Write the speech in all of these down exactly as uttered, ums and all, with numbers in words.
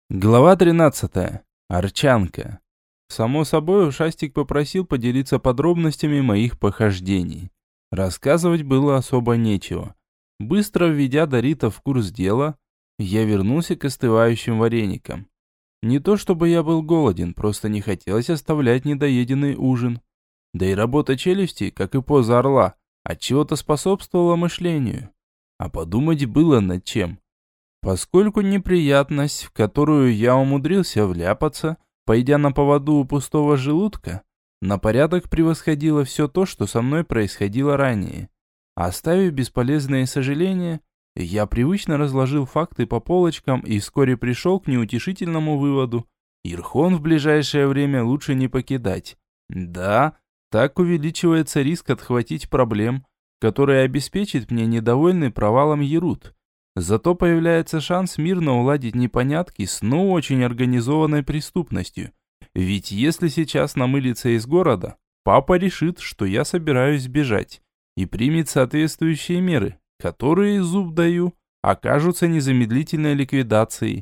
Глава тринадцатая. Арчанка. Само собой, Ушастик попросил поделиться подробностями моих похождений. Рассказывать было особо нечего. Быстро введя Дорита в курс дела, я вернулся к остывающим вареникам. Не то чтобы я был голоден, просто не хотелось оставлять недоеденный ужин. Да и работа челюсти, как и поза орла, отчего-то способствовала мышлению. А подумать было над чем. Поскольку неприятность, в которую я умудрился вляпаться, пойдя на поводу у пустого желудка, на порядок превосходило все то, что со мной происходило ранее. Оставив бесполезные сожаления, я привычно разложил факты по полочкам и вскоре пришел к неутешительному выводу: Ирхон в ближайшее время лучше не покидать. Да, так увеличивается риск отхватить проблем, которые обеспечит мне недовольный провалом Ерут. Зато появляется шанс мирно уладить непонятки с ну очень организованной преступностью. Ведь если сейчас намылиться из города, папа решит, что я собираюсь сбежать, и примет соответствующие меры, которые, зуб даю, окажутся незамедлительной ликвидацией.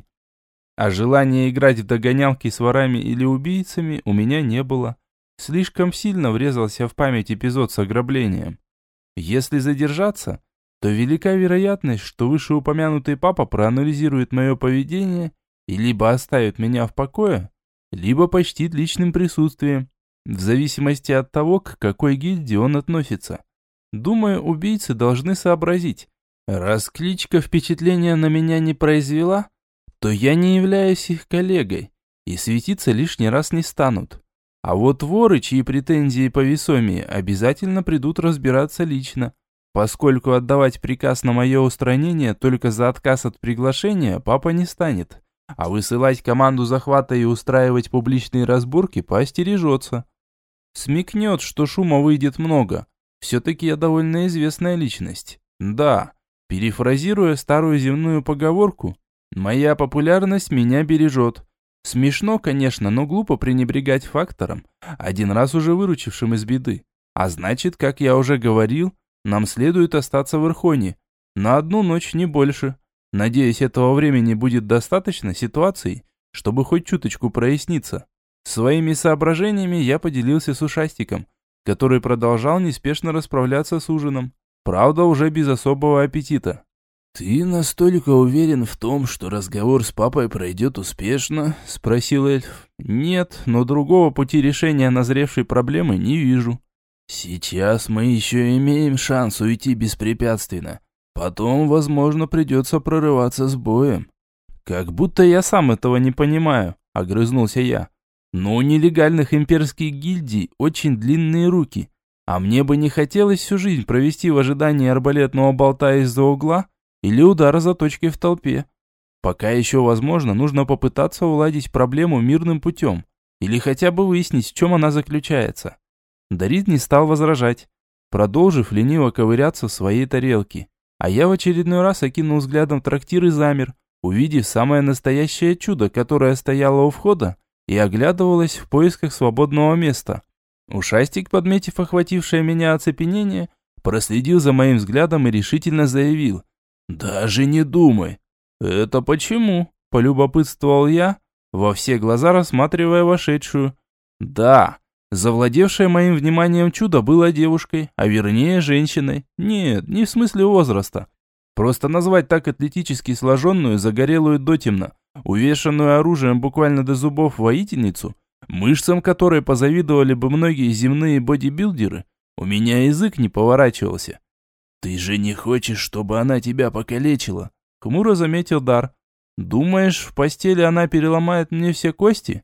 А желания играть в догонялки с ворами или убийцами у меня не было. Слишком сильно врезался в память эпизод с ограблением. Если задержаться, то велика вероятность, что вышеупомянутый папа проанализирует мое поведение и либо оставит меня в покое, либо почтит личным присутствием, в зависимости от того, к какой гильдии он относится. Думаю, убийцы должны сообразить, раз кличка впечатления на меня не произвела, то я не являюсь их коллегой, и светиться лишний раз не станут. А вот воры, чьи претензии повесомее, обязательно придут разбираться лично, поскольку отдавать приказ на мое устранение только за отказ от приглашения папа не станет, а высылать команду захвата и устраивать публичные разборки поостережется. Смекнет, что шума выйдет много. Все-таки я довольно известная личность. Да, перефразируя старую земную поговорку, моя популярность меня бережет. Смешно, конечно, но глупо пренебрегать фактором, один раз уже выручившим из беды. А значит, как я уже говорил, нам следует остаться в Ирхоне. На одну ночь, не больше. Надеюсь, этого времени будет достаточно ситуаций, чтобы хоть чуточку проясниться. Своими соображениями я поделился с Ушастиком, который продолжал неспешно расправляться с ужином. Правда, уже без особого аппетита. «Ты настолько уверен в том, что разговор с папой пройдет успешно?» – спросил эльф. «Нет, но другого пути решения назревшей проблемы не вижу». «Сейчас мы еще имеем шанс уйти беспрепятственно. Потом, возможно, придется прорываться с боем». «Как будто я сам этого не понимаю», — огрызнулся я. «Но у нелегальных имперских гильдий очень длинные руки, а мне бы не хотелось всю жизнь провести в ожидании арбалетного болта из-за угла или удара заточкой в толпе. Пока еще возможно, нужно попытаться уладить проблему мирным путем или хотя бы выяснить, в чем она заключается». Дорит не стал возражать, продолжив лениво ковыряться в своей тарелке. А я в очередной раз окинул взглядом трактир и замер, увидев самое настоящее чудо, которое стояло у входа и оглядывалось в поисках свободного места. Ушастик, подметив охватившее меня оцепенение, проследил за моим взглядом и решительно заявил: «Даже не думай». «Это почему?» – полюбопытствовал я, во все глаза рассматривая вошедшую. «Да». Завладевшее моим вниманием чудо было девушкой, а вернее женщиной. Нет, не в смысле возраста. Просто назвать так атлетически сложенную, загорелую дотемно, увешанную оружием буквально до зубов воительницу, мышцам которой позавидовали бы многие земные бодибилдеры, у меня язык не поворачивался. «Ты же не хочешь, чтобы она тебя покалечила?» — хмуро заметил Дар. «Думаешь, в постели она переломает мне все кости?»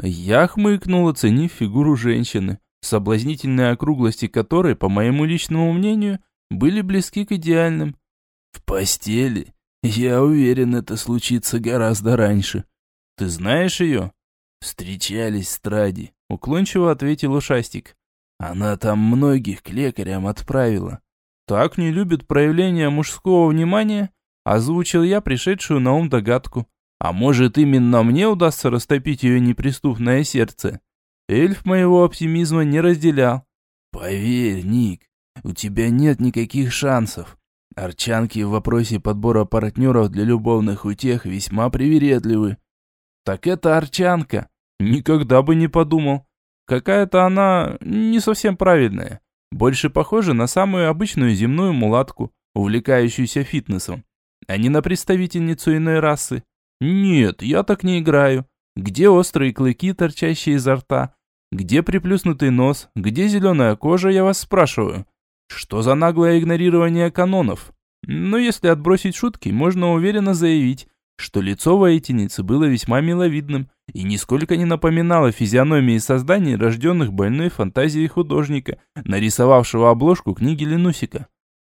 Я хмыкнул, оценив фигуру женщины, соблазнительные округлости которой, по моему личному мнению, были близки к идеальным. «В постели? Я уверен, это случится гораздо раньше». «Ты знаешь ее?» «Встречались с Тради», — уклончиво ответил Ушастик. «Она там многих к лекарям отправила». «Так не любит проявления мужского внимания?» — озвучил я пришедшую на ум догадку. А может, именно мне удастся растопить ее неприступное сердце? Эльф моего оптимизма не разделял. «Поверь, Ник, у тебя нет никаких шансов. Арчанки в вопросе подбора партнеров для любовных утех весьма привередливы». Так это Арчанка. Никогда бы не подумал. Какая-то она не совсем правильная. Больше похожа на самую обычную земную мулатку, увлекающуюся фитнесом, а не на представительницу иной расы. Нет, я так не играю. Где острые клыки, торчащие изо рта? Где приплюснутый нос? Где зеленая кожа, я вас спрашиваю? Что за наглое игнорирование канонов? Но если отбросить шутки, можно уверенно заявить, что лицо воительницы было весьма миловидным и нисколько не напоминало физиономии созданий, рожденных больной фантазией художника, нарисовавшего обложку книги Ленусика.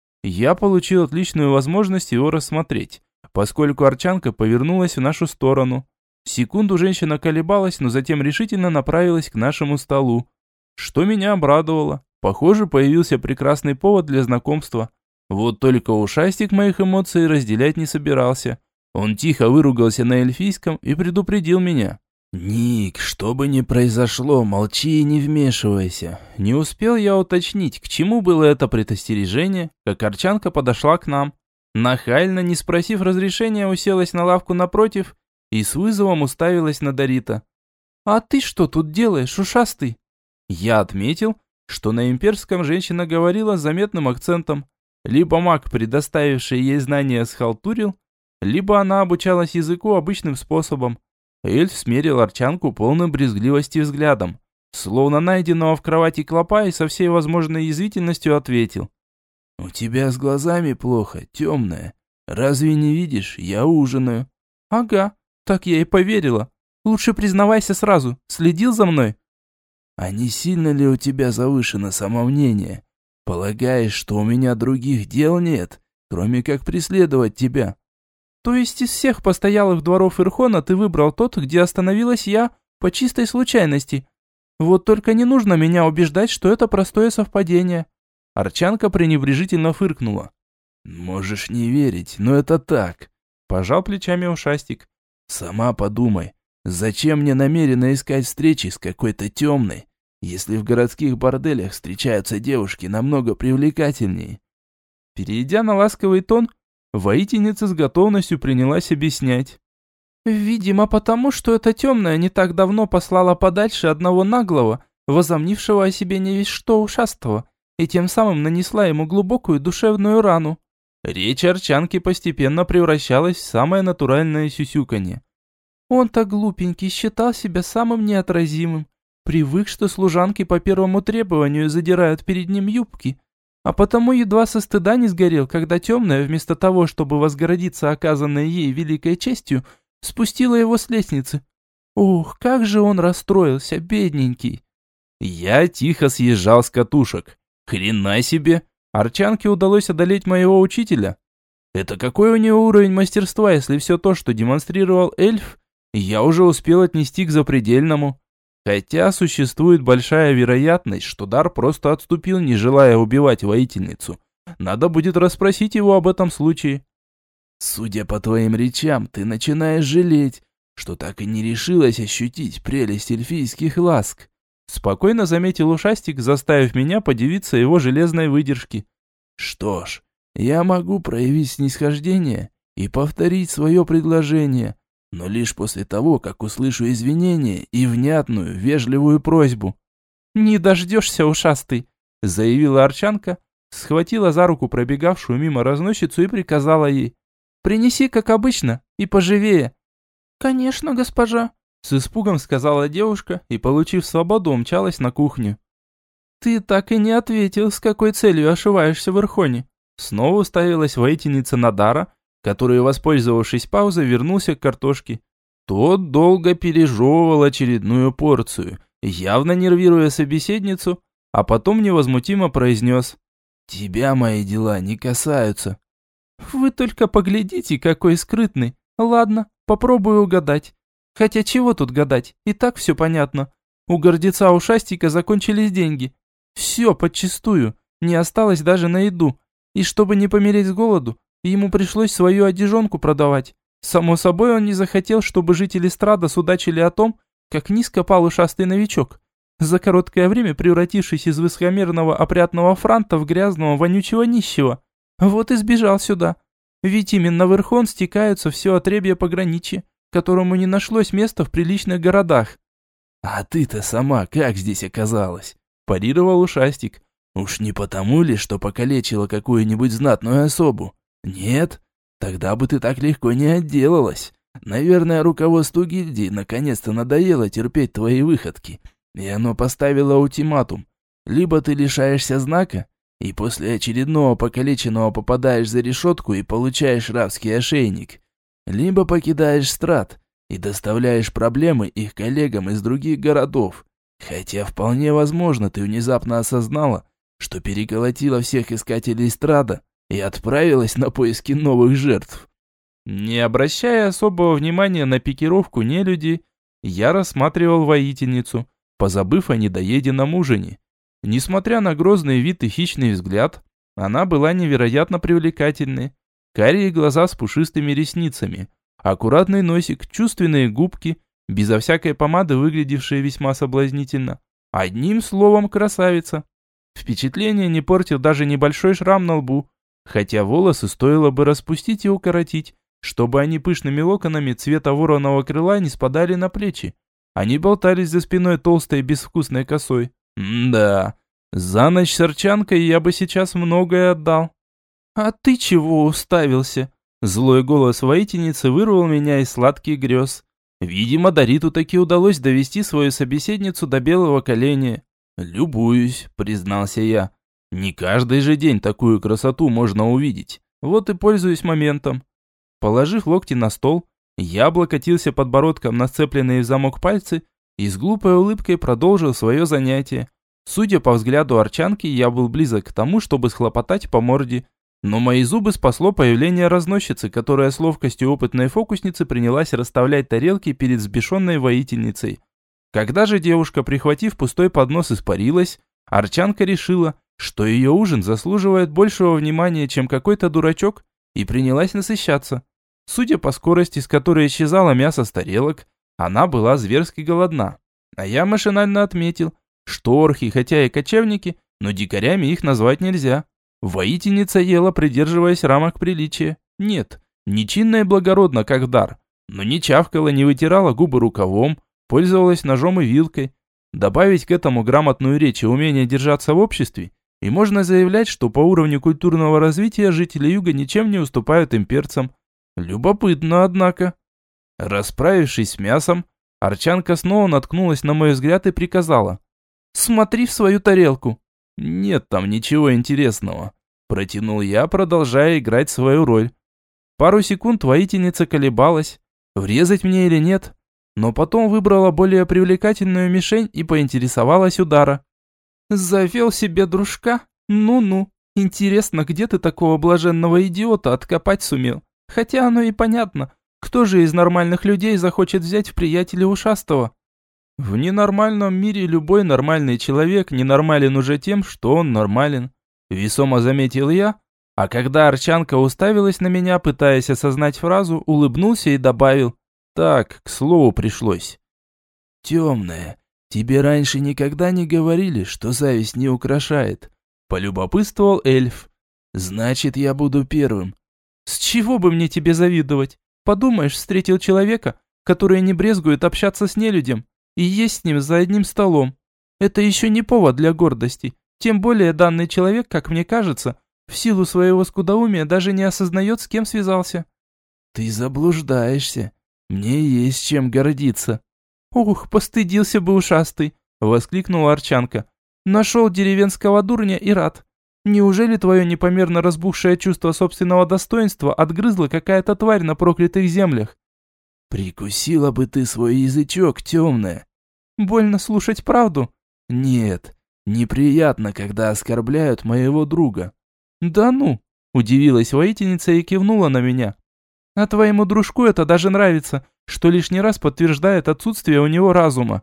Я получил отличную возможность его рассмотреть, поскольку Арчанка повернулась в нашу сторону. Секунду женщина колебалась, но затем решительно направилась к нашему столу. Что меня обрадовало. Похоже, появился прекрасный повод для знакомства. Вот только ушастик моих эмоций разделять не собирался. Он тихо выругался на эльфийском и предупредил меня. «Ник, что бы ни произошло, молчи и не вмешивайся». Не успел я уточнить, к чему было это предостережение, как Арчанка подошла к нам. Нахально, не спросив разрешения, уселась на лавку напротив и с вызовом уставилась на Дорита. «А ты что тут делаешь, ушастый?» Я отметил, что на имперском женщина говорила с заметным акцентом. Либо маг, предоставивший ей знания, схалтурил, либо она обучалась языку обычным способом. Эльф смерил Арчанку полным брезгливости взглядом, словно найденного в кровати клопа, и со всей возможной язвительностью ответил. «У тебя с глазами плохо, темная. Разве не видишь, я ужинаю». «Ага, так я и поверила. Лучше признавайся сразу, следил за мной?» «А не сильно ли у тебя завышено самомнение? Полагаешь, что у меня других дел нет, кроме как преследовать тебя?» «То есть из всех постоялых дворов Ирхона ты выбрал тот, где остановилась я по чистой случайности? Вот только не нужно меня убеждать, что это простое совпадение». Арчанка пренебрежительно фыркнула. «Можешь не верить, но это так», – пожал плечами ушастик. «Сама подумай, зачем мне намеренно искать встречи с какой-то темной, если в городских борделях встречаются девушки намного привлекательнее?» Перейдя на ласковый тон, воительница с готовностью принялась объяснять. «Видимо, потому, что эта темная не так давно послала подальше одного наглого, возомнившего о себе не весь что ушастого, и тем самым нанесла ему глубокую душевную рану». Речь Арчанки постепенно превращалась в самое натуральное сюсюканье. «Он-то глупенький, считал себя самым неотразимым, привык, что служанки по первому требованию задирают перед ним юбки, а потому едва со стыда не сгорел, когда темная, вместо того, чтобы возгордиться оказанной ей великой честью, спустила его с лестницы. Ох, как же он расстроился, бедненький!» Я тихо съезжал с катушек. Хрена себе! Арчанке удалось одолеть моего учителя. Это какой у него уровень мастерства, если все то, что демонстрировал эльф, я уже успел отнести к запредельному? Хотя существует большая вероятность, что дар просто отступил, не желая убивать воительницу. Надо будет расспросить его об этом случае. «Судя по твоим речам, ты начинаешь жалеть, что так и не решилась ощутить прелесть эльфийских ласк», спокойно заметил ушастик, заставив меня подивиться его железной выдержке. «Что ж, я могу проявить снисхождение и повторить свое предложение, но лишь после того, как услышу извинения и внятную, вежливую просьбу». «Не дождешься, ушастый», — заявила Арчанка, схватила за руку пробегавшую мимо разносчицу и приказала ей. «Принеси, как обычно, и поживее». «Конечно, госпожа», — с испугом сказала девушка и, получив свободу, умчалась на кухню. «Ты так и не ответил, с какой целью ошиваешься в Ирхоне». Снова уставилась воительница Надара, который, воспользовавшись паузой, вернулся к картошке. Тот долго пережевывал очередную порцию, явно нервируя собеседницу, а потом невозмутимо произнес: «Тебя мои дела не касаются». «Вы только поглядите, какой скрытный. Ладно, попробую угадать. Хотя чего тут гадать, и так все понятно. У гордеца ушастика закончились деньги. Все подчистую, не осталось даже на еду. И чтобы не помереть с голоду, ему пришлось свою одежонку продавать. Само собой, он не захотел, чтобы жители Страда судачили о том, как низко пал ушастый новичок, за короткое время превратившись из высокомерного опрятного франта в грязного вонючего нищего. Вот и сбежал сюда. Ведь именно в Ирхон стекаются все отребья пограничья. которому не нашлось места в приличных городах». «А ты-то сама как здесь оказалась?» – парировал ушастик. «Уж не потому ли, что покалечила какую-нибудь знатную особу? Нет? Тогда бы ты так легко не отделалась. Наверное, руководству гильдии наконец-то надоело терпеть твои выходки, и оно поставило ультиматум. Либо ты лишаешься знака, и после очередного покалеченного попадаешь за решетку и получаешь рабский ошейник, либо покидаешь страт и доставляешь проблемы их коллегам из других городов. Хотя вполне возможно, ты внезапно осознала, что переколотила всех искателей страда и отправилась на поиски новых жертв». Не обращая особого внимания на пикировку нелюди, я рассматривал воительницу, позабыв о недоеденном ужине. Несмотря на грозный вид и хищный взгляд, она была невероятно привлекательной. Карие глаза с пушистыми ресницами, аккуратный носик, чувственные губки, безо всякой помады выглядевшие весьма соблазнительно. Одним словом, красавица. Впечатление не портил даже небольшой шрам на лбу, хотя волосы стоило бы распустить и укоротить, чтобы они пышными локонами цвета вороного крыла не спадали на плечи. Они болтались за спиной толстой безвкусной косой. М-да, за ночь с арчанкой я бы сейчас многое отдал. «А ты чего уставился?» Злой голос воительницы вырвал меня из сладких грез. Видимо, Дориту таки удалось довести свою собеседницу до белого коленя. «Любуюсь», — признался я. «Не каждый же день такую красоту можно увидеть. Вот и пользуюсь моментом». Положив локти на стол, я облокотился подбородком на сцепленные в замок пальцы и с глупой улыбкой продолжил свое занятие. Судя по взгляду арчанки, я был близок к тому, чтобы схлопотать по морде. Но мои зубы спасло появление разносчицы, которая с ловкостью опытной фокусницы принялась расставлять тарелки перед взбешенной воительницей. Когда же девушка, прихватив пустой поднос, испарилась, арчанка решила, что ее ужин заслуживает большего внимания, чем какой-то дурачок, и принялась насыщаться. Судя по скорости, с которой исчезало мясо с тарелок, она была зверски голодна. А я машинально отметил, что орхи, хотя и кочевники, но дикарями их назвать нельзя. Воительница ела, придерживаясь рамок приличия. Нет, не чинно и благородно, как дар, но не чавкала, не вытирала губы рукавом, пользовалась ножом и вилкой. Добавить к этому грамотную речь и умение держаться в обществе, и можно заявлять, что по уровню культурного развития жители юга ничем не уступают имперцам. Любопытно, однако. Расправившись с мясом, арчанка снова наткнулась на мой взгляд и приказала: «Смотри в свою тарелку». «Нет там ничего интересного», – протянул я, продолжая играть свою роль. Пару секунд воительница колебалась, врезать мне или нет, но потом выбрала более привлекательную мишень и поинтересовалась у Дара. «Завел себе дружка? Ну-ну, интересно, где ты такого блаженного идиота откопать сумел? Хотя оно и понятно, кто же из нормальных людей захочет взять в приятеля ушастого?» В ненормальном мире любой нормальный человек ненормален уже тем, что он нормален. Весомо заметил я, а когда арчанка уставилась на меня, пытаясь осознать фразу, улыбнулся и добавил: «Так, к слову пришлось». «Темная, тебе раньше никогда не говорили, что зависть не украшает?» Полюбопытствовал эльф. «Значит, я буду первым». «С чего бы мне тебе завидовать? Подумаешь, встретил человека, который не брезгует общаться с нелюдем и есть с ним за одним столом. Это еще не повод для гордости, тем более данный человек, как мне кажется, в силу своего скудоумия даже не осознает, с кем связался». «Ты заблуждаешься. Мне есть чем гордиться». «Ух, постыдился бы ушастый», — воскликнула арчанка. «Нашел деревенского дурня и рад. Неужели твое непомерно разбухшее чувство собственного достоинства отгрызла какая-то тварь на проклятых землях?» «Прикусила бы ты свой язычок, темная». «Больно слушать правду?» «Нет, неприятно, когда оскорбляют моего друга». «Да ну!» – удивилась воительница и кивнула на меня. «А твоему дружку это даже нравится, что лишний раз подтверждает отсутствие у него разума».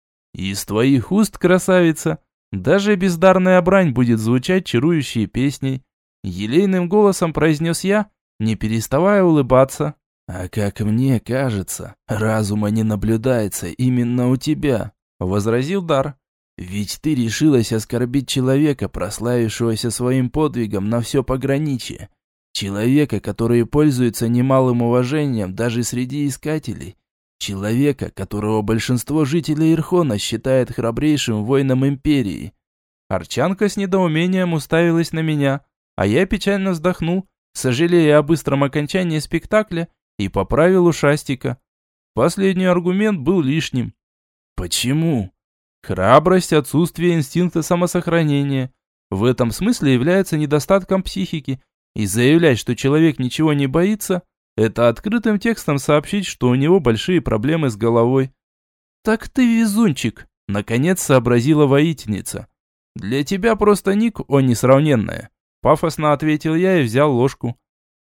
«Из твоих уст, красавица, даже бездарная брань будет звучать чарующей песней», – елейным голосом произнес я, не переставая улыбаться. «А как мне кажется, разума не наблюдается именно у тебя», – возразил Дар. «Ведь ты решилась оскорбить человека, прославившегося своим подвигом на все пограничье. Человека, который пользуется немалым уважением даже среди искателей, Человека, которого большинство жителей Ирхона считает храбрейшим воином Империи. Арчанка с недоумением уставилась на меня, а я печально вздохнул, сожалея о быстром окончании спектакля, и поправил ушастика. Последний аргумент был лишним. Почему? Храбрость, отсутствие инстинкта самосохранения. В этом смысле является недостатком психики, и заявлять, что человек ничего не боится, это открытым текстом сообщить, что у него большие проблемы с головой. «Так ты везунчик», — наконец сообразила воительница. «Для тебя просто ник, о несравненная», — пафосно ответил я и взял ложку.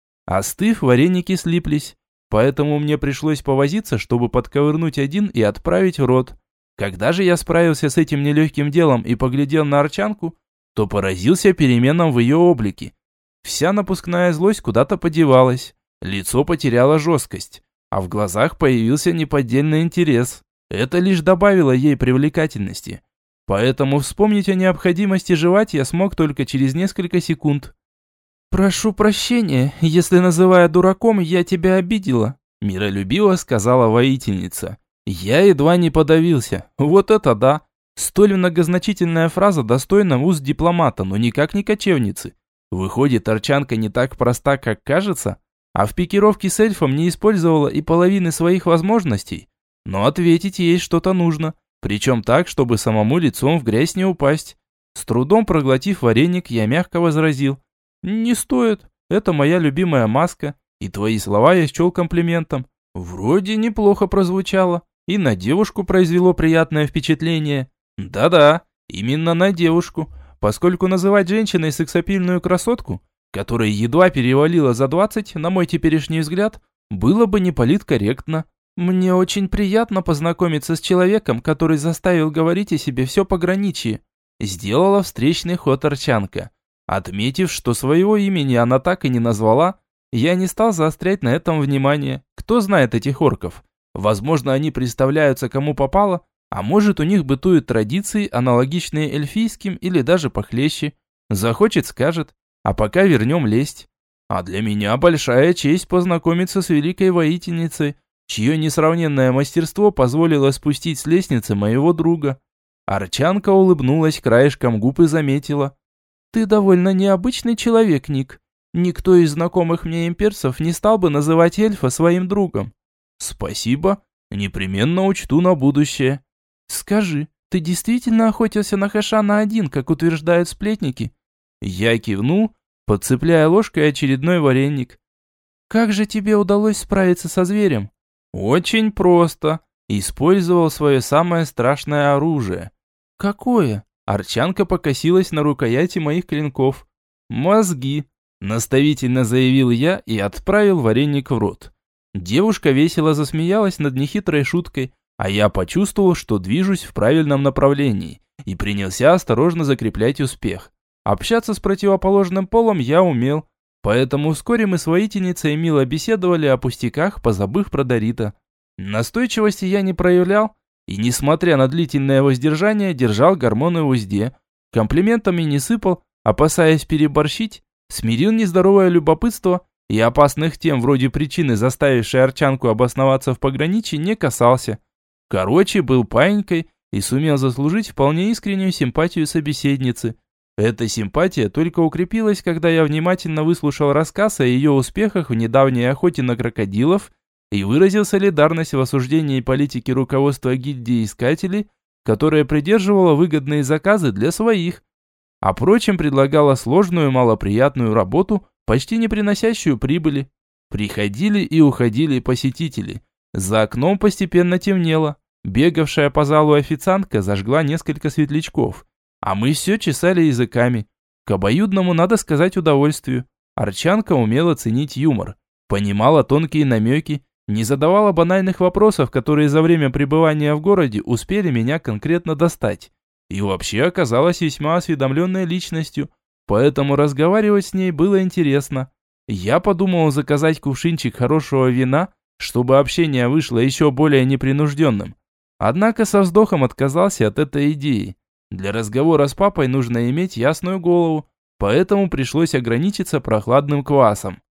Остыв, вареники слиплись, поэтому мне пришлось повозиться, чтобы подковырнуть один и отправить в рот. Когда же я справился с этим нелегким делом и поглядел на Арчанку, то поразился переменам в ее облике. Вся напускная злость куда-то подевалась, лицо потеряло жесткость, а в глазах появился неподдельный интерес. Это лишь добавило ей привлекательности. Поэтому вспомнить о необходимости жевать я смог только через несколько секунд. «Прошу прощения, если, называя дураком, я тебя обидела», миролюбиво сказала воительница. Я едва не подавился. Вот это да! Столь многозначительная фраза достойна уст дипломата, но никак не кочевницы. Выходит, Арчанка не так проста, как кажется, а в пикировке с эльфом не использовала и половины своих возможностей. Но ответить ей что-то нужно, причем так, чтобы самому лицом в грязь не упасть. С трудом проглотив вареник, я мягко возразил. «Не стоит, это моя любимая маска, и твои слова я счел комплиментом. Вроде неплохо прозвучало, и на девушку произвело приятное впечатление. Да-да, именно на девушку, поскольку называть женщиной сексапильную красотку, которая едва перевалила за двадцать, на мой теперешний взгляд, было бы не политкорректно. Мне очень приятно познакомиться с человеком, который заставил говорить о себе все пограничье», сделала встречный ход Арчанка. Отметив, что своего имени она так и не назвала, я не стал заострять на этом внимание. Кто знает этих орков? Возможно, они представляются кому попало, а может, у них бытуют традиции, аналогичные эльфийским или даже похлеще. Захочет, скажет. А пока вернем лесть. А для меня большая честь познакомиться с великой воительницей, чье несравненное мастерство позволило спустить с лестницы моего друга. Арчанка улыбнулась краешком губ и заметила. «Ты довольно необычный человек, Ник. Никто из знакомых мне имперцев не стал бы называть эльфа своим другом». «Спасибо, непременно учту на будущее». «Скажи, ты действительно охотился на Хашана один, как утверждают сплетники?» Я кивнул, подцепляя ложкой очередной вареник. «Как же тебе удалось справиться со зверем?» «Очень просто. Использовал свое самое страшное оружие». «Какое?» Арчанка покосилась на рукояти моих клинков. «Мозги», – наставительно заявил я и отправил вареник в рот. Девушка весело засмеялась над нехитрой шуткой, а я почувствовал, что движусь в правильном направлении, и принялся осторожно закреплять успех. Общаться с противоположным полом я умел, поэтому вскоре мы с воительницей мило беседовали о пустяках, позабыв про Дорита. Настойчивости я не проявлял, и, несмотря на длительное воздержание, держал гормоны в узде. Комплиментами не сыпал, опасаясь переборщить, смирил нездоровое любопытство и опасных тем вроде причины, заставившей Арчанку обосноваться в пограничье, не касался. Короче, был паинькой и сумел заслужить вполне искреннюю симпатию собеседницы. Эта симпатия только укрепилась, когда я внимательно выслушал рассказ о ее успехах в недавней охоте на крокодилов и выразил солидарность в осуждении политики руководства гильдии искателей, которая придерживала выгодные заказы для своих, а прочим предлагала сложную малоприятную работу, почти не приносящую прибыли. Приходили и уходили посетители. За окном постепенно темнело. Бегавшая по залу официантка зажгла несколько светлячков, а мы все чесали языками. К обоюдному, надо сказать, удовольствию. Арчанка умела ценить юмор, понимала тонкие намеки, не задавала банальных вопросов, которые за время пребывания в городе успели меня конкретно достать. И вообще оказалась весьма осведомленной личностью, поэтому разговаривать с ней было интересно. Я подумал заказать кувшинчик хорошего вина, чтобы общение вышло еще более непринужденным. Однако со вздохом отказался от этой идеи. Для разговора с папой нужно иметь ясную голову, поэтому пришлось ограничиться прохладным квасом.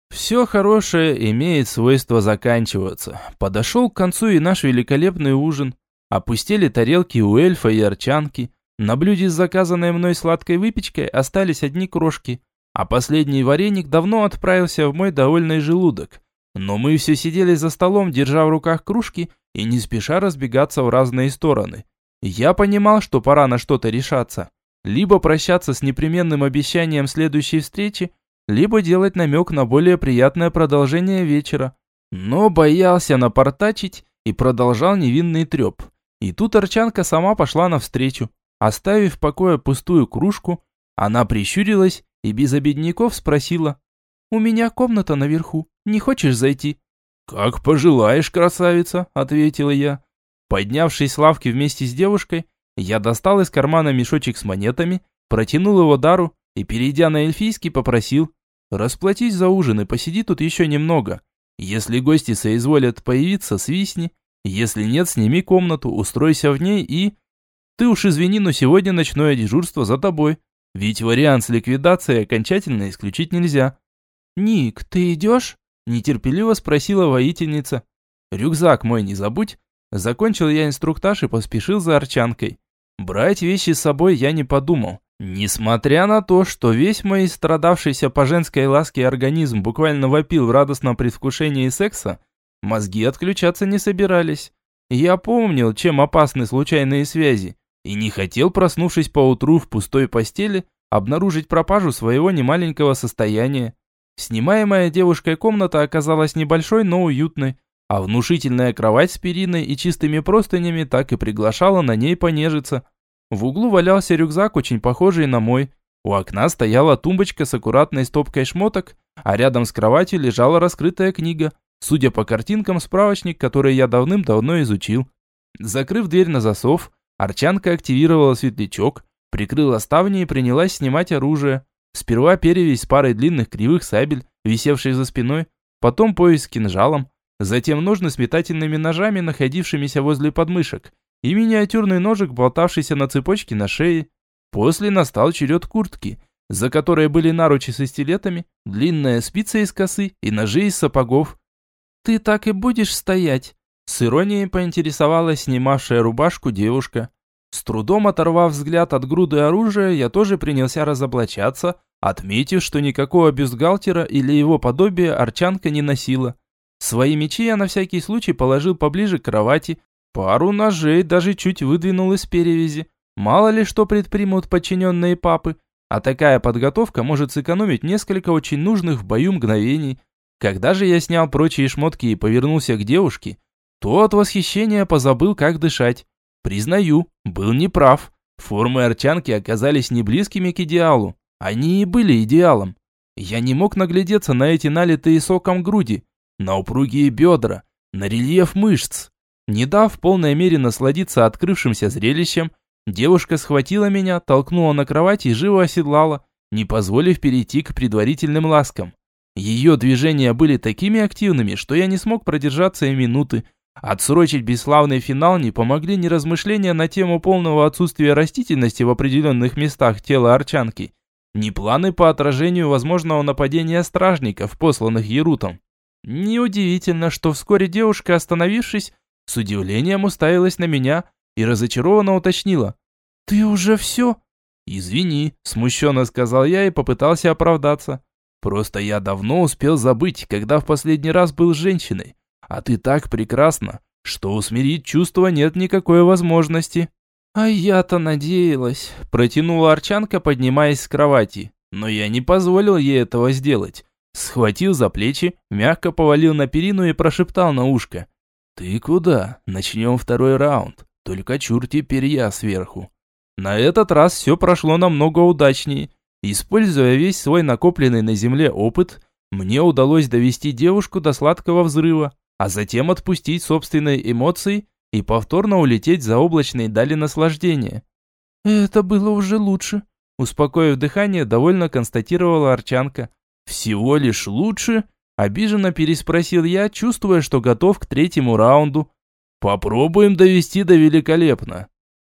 Все хорошее имеет свойство заканчиваться. Подошел к концу и наш великолепный ужин. Опустели тарелки у эльфа и арчанки. На блюде с заказанной мной сладкой выпечкой остались одни крошки, а последний вареник давно отправился в мой довольный желудок. Но мы все сидели за столом, держа в руках кружки и не спеша разбегаться в разные стороны. Я понимал, что пора на что-то решаться. Либо прощаться с непременным обещанием следующей встречи, либо делать намек на более приятное продолжение вечера. Но боялся напортачить и продолжал невинный треп. И тут арчанка сама пошла навстречу. Оставив в покое пустую кружку, она прищурилась и без обедняков спросила: «У меня комната наверху, не хочешь зайти?» «Как пожелаешь, красавица», — ответила я. Поднявшись с лавки вместе с девушкой, я достал из кармана мешочек с монетами, протянул его Дару и, перейдя на эльфийский, попросил: «Расплатись за ужин и посиди тут еще немного. Если гости соизволят появиться, свистни. Если нет, сними комнату, устройся в ней и... Ты уж извини, но сегодня ночное дежурство за тобой. Ведь вариант с ликвидацией окончательно исключить нельзя». «Ник, ты идешь?» – нетерпеливо спросила воительница. «Рюкзак мой не забудь». Закончил я инструктаж и поспешил за арчанкой. Брать вещи с собой я не подумал. Несмотря на то, что весь мой страдавшийся по женской ласке организм буквально вопил в радостном предвкушении секса, мозги отключаться не собирались. Я помнил, чем опасны случайные связи, и не хотел, проснувшись поутру в пустой постели, обнаружить пропажу своего немаленького состояния. Снимаемая девушкой комната оказалась небольшой, но уютной, а внушительная кровать с периной и чистыми простынями так и приглашала на ней понежиться. В углу валялся рюкзак, очень похожий на мой. У окна стояла тумбочка с аккуратной стопкой шмоток, а рядом с кроватью лежала раскрытая книга, судя по картинкам, справочник, который я давным-давно изучил. Закрыв дверь на засов, арчанка активировала светлячок, прикрыла ставни и принялась снимать оружие. Сперва перевязь с парой длинных кривых сабель, висевших за спиной, потом пояс с кинжалом, затем ножны с метательными ножами, находившимися возле подмышек, и миниатюрный ножик, болтавшийся на цепочке на шее. После настал черед куртки, за которой были наручи со стилетами, длинная спица из косы и ножи из сапогов. «Ты так и будешь стоять?» С иронией поинтересовалась снимавшая рубашку девушка. С трудом оторвав взгляд от груды оружия, я тоже принялся разоблачаться, отметив, что никакого бюстгальтера или его подобия арчанка не носила. Свои мечи я на всякий случай положил поближе к кровати, пару ножей даже чуть выдвинул из перевязи. Мало ли что предпримут подчиненные папы, а такая подготовка может сэкономить несколько очень нужных в бою мгновений. Когда же я снял прочие шмотки и повернулся к девушке, то от восхищения позабыл, как дышать. Признаю, был неправ. Формы арчанки оказались не близкими к идеалу. Они и были идеалом. Я не мог наглядеться на эти налитые соком груди, на упругие бедра, на рельеф мышц. Не дав в полной мере насладиться открывшимся зрелищем, девушка схватила меня, толкнула на кровать и живо оседлала, не позволив перейти к предварительным ласкам. Ее движения были такими активными, что я не смог продержаться и минуты. Отсрочить бесславный финал не помогли ни размышления на тему полного отсутствия растительности в определенных местах тела арчанки, ни планы по отражению возможного нападения стражников, посланных Ерутом. Неудивительно, что вскоре девушка, остановившись, с удивлением уставилась на меня и разочарованно уточнила: «Ты уже все?» «Извини», – смущенно сказал я и попытался оправдаться. «Просто я давно успел забыть, когда в последний раз был с женщиной. А ты так прекрасна, что усмирить чувства нет никакой возможности». «А я-то надеялась», – протянула арчанка, поднимаясь с кровати. Но я не позволил ей этого сделать. Схватил за плечи, мягко повалил на перину и прошептал на ушко: «Ты куда? Начнем второй раунд. Только чур теперь я сверху». На этот раз все прошло намного удачнее. Используя весь свой накопленный на земле опыт, мне удалось довести девушку до сладкого взрыва, а затем отпустить собственные эмоции и повторно улететь за облачные дали наслаждения. «Это было уже лучше», – успокоив дыхание, довольно констатировала арчанка. «Всего лишь лучше?» – обиженно переспросил я, чувствуя, что готов к третьему раунду. «Попробуем довести до великолепно».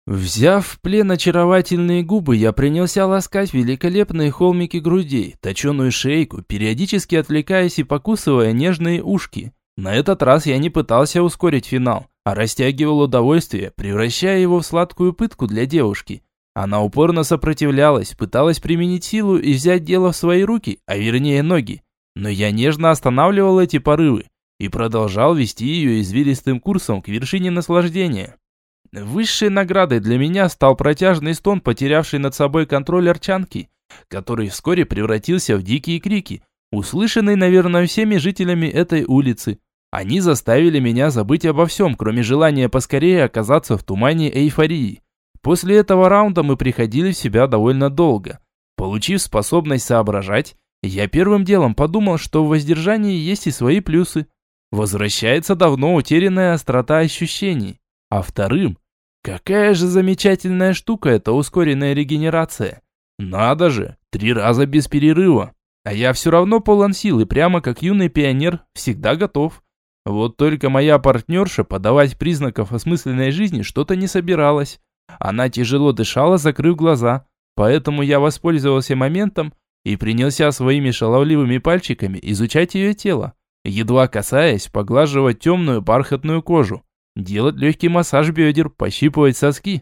Взяв в плен очаровательные губы, я принялся ласкать великолепные холмики грудей, точеную шейку, периодически отвлекаясь и покусывая нежные ушки. На этот раз я не пытался ускорить финал, а растягивал удовольствие, превращая его в сладкую пытку для девушки. Она упорно сопротивлялась, пыталась применить силу и взять дело в свои руки, а вернее ноги. Но я нежно останавливал эти порывы и продолжал вести ее извилистым курсом к вершине наслаждения. Высшей наградой для меня стал протяжный стон, потерявший над собой контроль арчанки, который вскоре превратился в дикие крики, услышанные, наверное, всеми жителями этой улицы. Они заставили меня забыть обо всем, кроме желания поскорее оказаться в тумане эйфории. После этого раунда мы приходили в себя довольно долго. Получив способность соображать, я первым делом подумал, что в воздержании есть и свои плюсы. Возвращается давно утерянная острота ощущений. А вторым, какая же замечательная штука эта ускоренная регенерация. Надо же, три раза без перерыва. А я все равно полон сил и прямо как юный пионер всегда готов. Вот только моя партнерша подавать признаков осмысленной жизни что-то не собиралась. Она тяжело дышала, закрыв глаза, поэтому я воспользовался моментом и принялся своими шаловливыми пальчиками изучать ее тело, едва касаясь, поглаживать темную бархатную кожу. Делать легкий массаж бедер, пощипывать соски.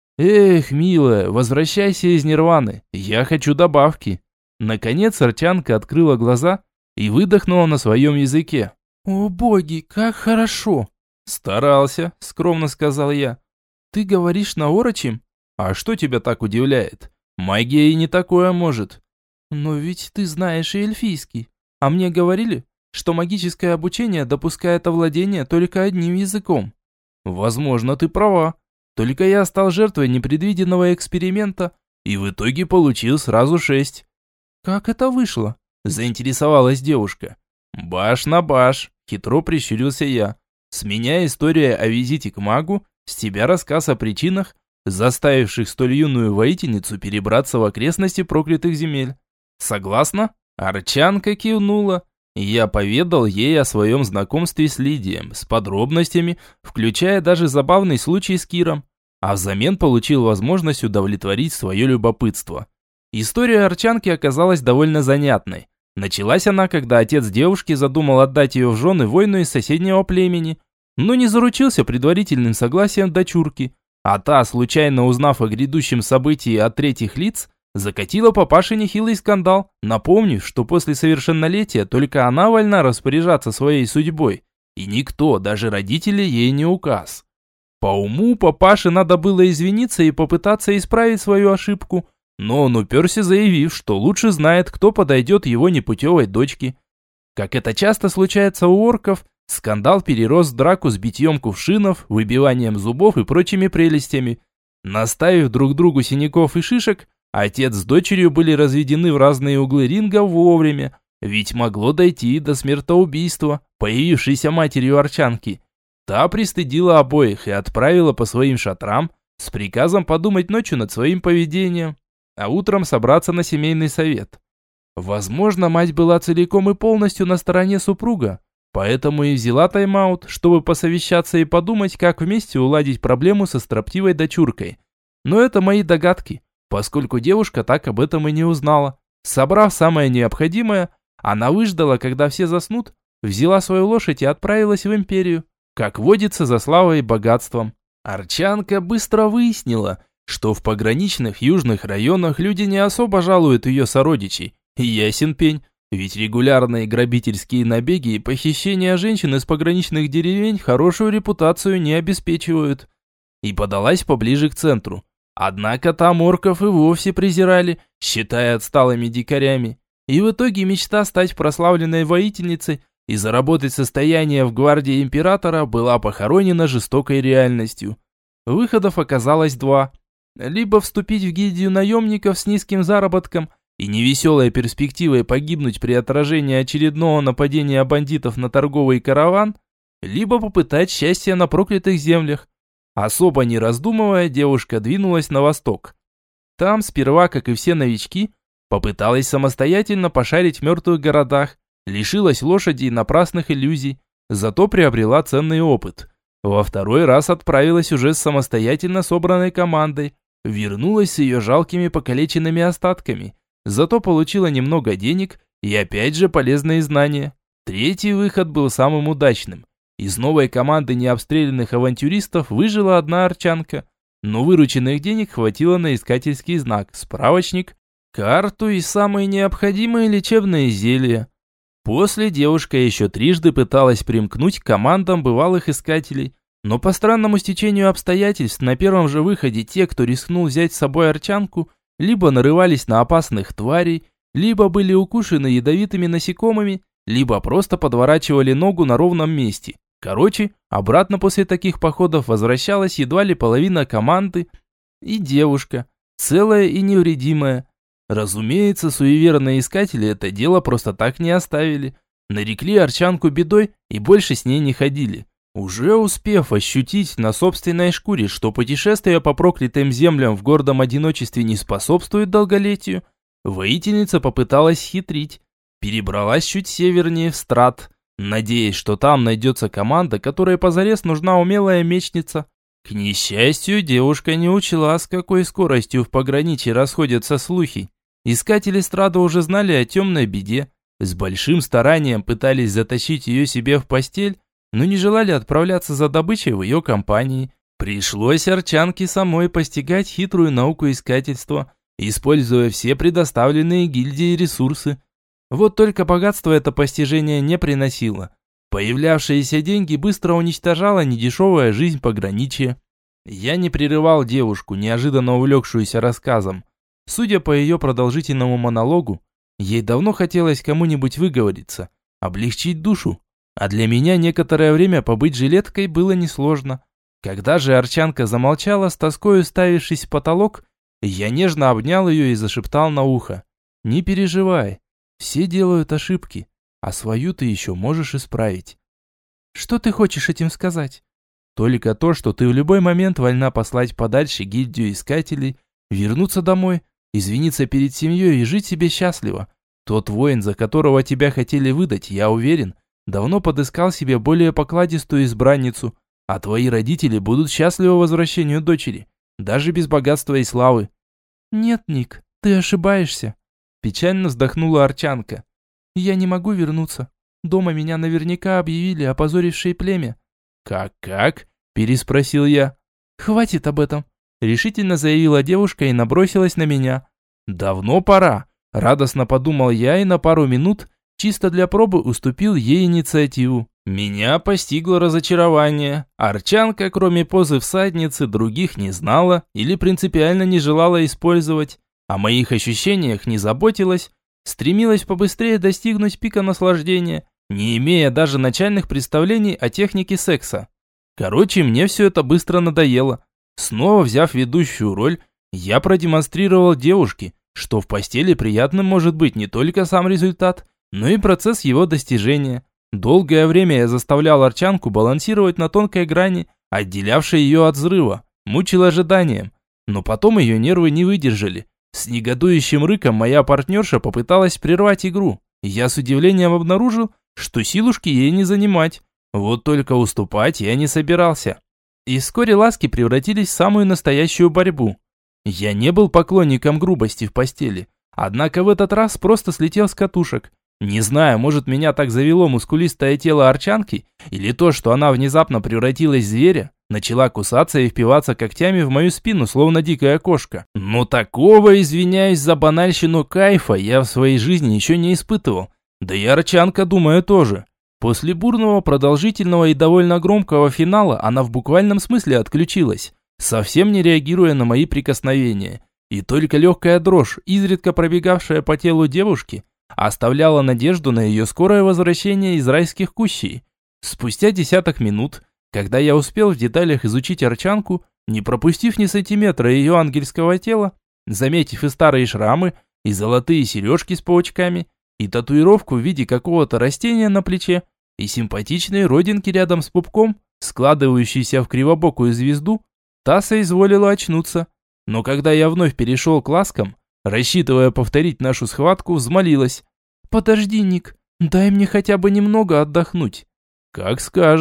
Эх, милая, возвращайся из нирваны, я хочу добавки. Наконец арчанка открыла глаза и выдохнула на своем языке. О боги, как хорошо. Старался, скромно сказал я. Ты говоришь на орочем? А что тебя так удивляет? Магия и не такое может. Но ведь ты знаешь и эльфийский. А мне говорили, что магическое обучение допускает овладение только одним языком. Возможно, ты права. Только я стал жертвой непредвиденного эксперимента и в итоге получил сразу шесть. Как это вышло? Заинтересовалась девушка. Баш на баш, хитро прищурился я. С меня история о визите к магу, с тебя рассказ о причинах, заставивших столь юную воительницу перебраться в окрестности проклятых земель. Согласна? Арчанка кивнула. Я поведал ей о своем знакомстве с Лидием, с подробностями, включая даже забавный случай с Киром, а взамен получил возможность удовлетворить свое любопытство. История Арчанки оказалась довольно занятной. Началась она, когда отец девушки задумал отдать ее в жены воину из соседнего племени, но не заручился предварительным согласием дочурки, а та, случайно узнав о грядущем событии от третьих лиц, закатила папаше нехилый скандал, напомнив, что после совершеннолетия только она вольна распоряжаться своей судьбой, и никто, даже родители, ей не указ. По уму папаше надо было извиниться и попытаться исправить свою ошибку, но он уперся, заявив, что лучше знает, кто подойдет его непутевой дочке. Как это часто случается у орков, скандал перерос в драку с битьем кувшинов, выбиванием зубов и прочими прелестями. Наставив друг другу синяков и шишек, отец с дочерью были разведены в разные углы ринга вовремя, ведь могло дойти до смертоубийства, появившейся матерью Арчанки. Та пристыдила обоих и отправила по своим шатрам с приказом подумать ночью над своим поведением, а утром собраться на семейный совет. Возможно, мать была целиком и полностью на стороне супруга, поэтому и взяла тайм-аут, чтобы посовещаться и подумать, как вместе уладить проблему со строптивой дочуркой. Но это мои догадки, поскольку девушка так об этом и не узнала. Собрав самое необходимое, она выждала, когда все заснут, взяла свою лошадь и отправилась в империю, как водится, за славой и богатством. Арчанка быстро выяснила, что в пограничных южных районах люди не особо жалуют ее сородичей. И ясен пень, ведь регулярные грабительские набеги и похищения женщин из пограничных деревень хорошую репутацию не обеспечивают. И подалась поближе к центру. Однако там орков и вовсе презирали, считая отсталыми дикарями. И в итоге мечта стать прославленной воительницей и заработать состояние в гвардии императора была похоронена жестокой реальностью. Выходов оказалось два. Либо вступить в гильдию наемников с низким заработком и невеселой перспективой погибнуть при отражении очередного нападения бандитов на торговый караван, либо попытать счастье на проклятых землях. Особо не раздумывая, девушка двинулась на восток. Там сперва, как и все новички, попыталась самостоятельно пошарить в мертвых городах, лишилась лошади и напрасных иллюзий, зато приобрела ценный опыт. Во второй раз отправилась уже с самостоятельно собранной командой. Вернулась с ее жалкими покалеченными остатками. Зато получила немного денег и опять же полезные знания. Третий выход был самым удачным. Из новой команды необстрелянных авантюристов выжила одна арчанка. Но вырученных денег хватило на искательский знак, справочник, карту и самые необходимые лечебные зелья. После девушка еще трижды пыталась примкнуть к командам бывалых искателей. Но по странному стечению обстоятельств на первом же выходе те, кто рискнул взять с собой арчанку, либо нарывались на опасных тварей, либо были укушены ядовитыми насекомыми, либо просто подворачивали ногу на ровном месте. Короче, обратно после таких походов возвращалась едва ли половина команды и девушка, целая и невредимая. Разумеется, суеверные искатели это дело просто так не оставили. Нарекли арчанку бедой и больше с ней не ходили. Уже успев ощутить на собственной шкуре, что путешествие по проклятым землям в гордом одиночестве не способствует долголетию, воительница попыталась хитрить. Перебралась чуть севернее в Страт, надеясь, что там найдется команда, которой позарез нужна умелая мечница. К несчастью, девушка не учла, с какой скоростью в пограничье расходятся слухи. Искатели Страда уже знали о темной беде, с большим старанием пытались затащить ее себе в постель, но не желали отправляться за добычей в ее компании. Пришлось арчанке самой постигать хитрую науку искательства, используя все предоставленные гильдии ресурсы. Вот только богатство это постижение не приносило. Появлявшиеся деньги быстро уничтожала недешевая жизнь пограничья. Я не прерывал девушку, неожиданно увлекшуюся рассказом. Судя по ее продолжительному монологу, ей давно хотелось кому-нибудь выговориться, облегчить душу. А для меня некоторое время побыть жилеткой было несложно. Когда же арчанка замолчала, с тоской уставившись в потолок, я нежно обнял ее и зашептал на ухо: «Не переживай, все делают ошибки, а свою ты еще можешь исправить». «Что ты хочешь этим сказать?» «Только то, что ты в любой момент вольна послать подальше гильдию искателей, вернуться домой, извиниться перед семьей и жить себе счастливо. Тот воин, за которого тебя хотели выдать, я уверен, давно подыскал себе более покладистую избранницу, а твои родители будут счастливы возвращению дочери, даже без богатства и славы». «Нет, Ник, ты ошибаешься», – печально вздохнула арчанка. «Я не могу вернуться. Дома меня наверняка объявили опозорившее племя». «Как-как?» – переспросил я. «Хватит об этом», – решительно заявила девушка и набросилась на меня. «Давно пора», – радостно подумал я и на пару минут чисто для пробы уступил ей инициативу. Меня постигло разочарование. Арчанка, кроме позы всадницы, других не знала или принципиально не желала использовать. О моих ощущениях не заботилась, стремилась побыстрее достигнуть пика наслаждения, не имея даже начальных представлений о технике секса. Короче, мне все это быстро надоело. Снова взяв ведущую роль, я продемонстрировал девушке, что в постели приятным может быть не только сам результат, но и процесс его достижения. Долгое время я заставлял арчанку балансировать на тонкой грани, отделявшей ее от взрыва, мучил ожиданием. Но потом ее нервы не выдержали. С негодующим рыком моя партнерша попыталась прервать игру. Я с удивлением обнаружил, что силушки ей не занимать. Вот только уступать я не собирался. И вскоре ласки превратились в самую настоящую борьбу. Я не был поклонником грубости в постели, однако в этот раз просто слетел с катушек. Не знаю, может, меня так завело мускулистое тело арчанки, или то, что она внезапно превратилась в зверя, начала кусаться и впиваться когтями в мою спину, словно дикая кошка. Но такого, извиняюсь за банальщину, кайфа я в своей жизни еще не испытывал. Да и арчанка, думаю, тоже. После бурного, продолжительного и довольно громкого финала она в буквальном смысле отключилась, совсем не реагируя на мои прикосновения. И только легкая дрожь, изредка пробегавшая по телу девушки, оставляла надежду на ее скорое возвращение из райских кущей. Спустя десяток минут, когда я успел в деталях изучить арчанку, не пропустив ни сантиметра ее ангельского тела, заметив и старые шрамы, и золотые сережки с паучками, и татуировку в виде какого-то растения на плече, и симпатичные родинки рядом с пупком, складывающиеся в кривобокую звезду, та соизволила очнуться. Но когда я вновь перешел к ласкам, рассчитывая повторить нашу схватку, взмолилась: «Подожди, Ник, дай мне хотя бы немного отдохнуть». «Как скажешь».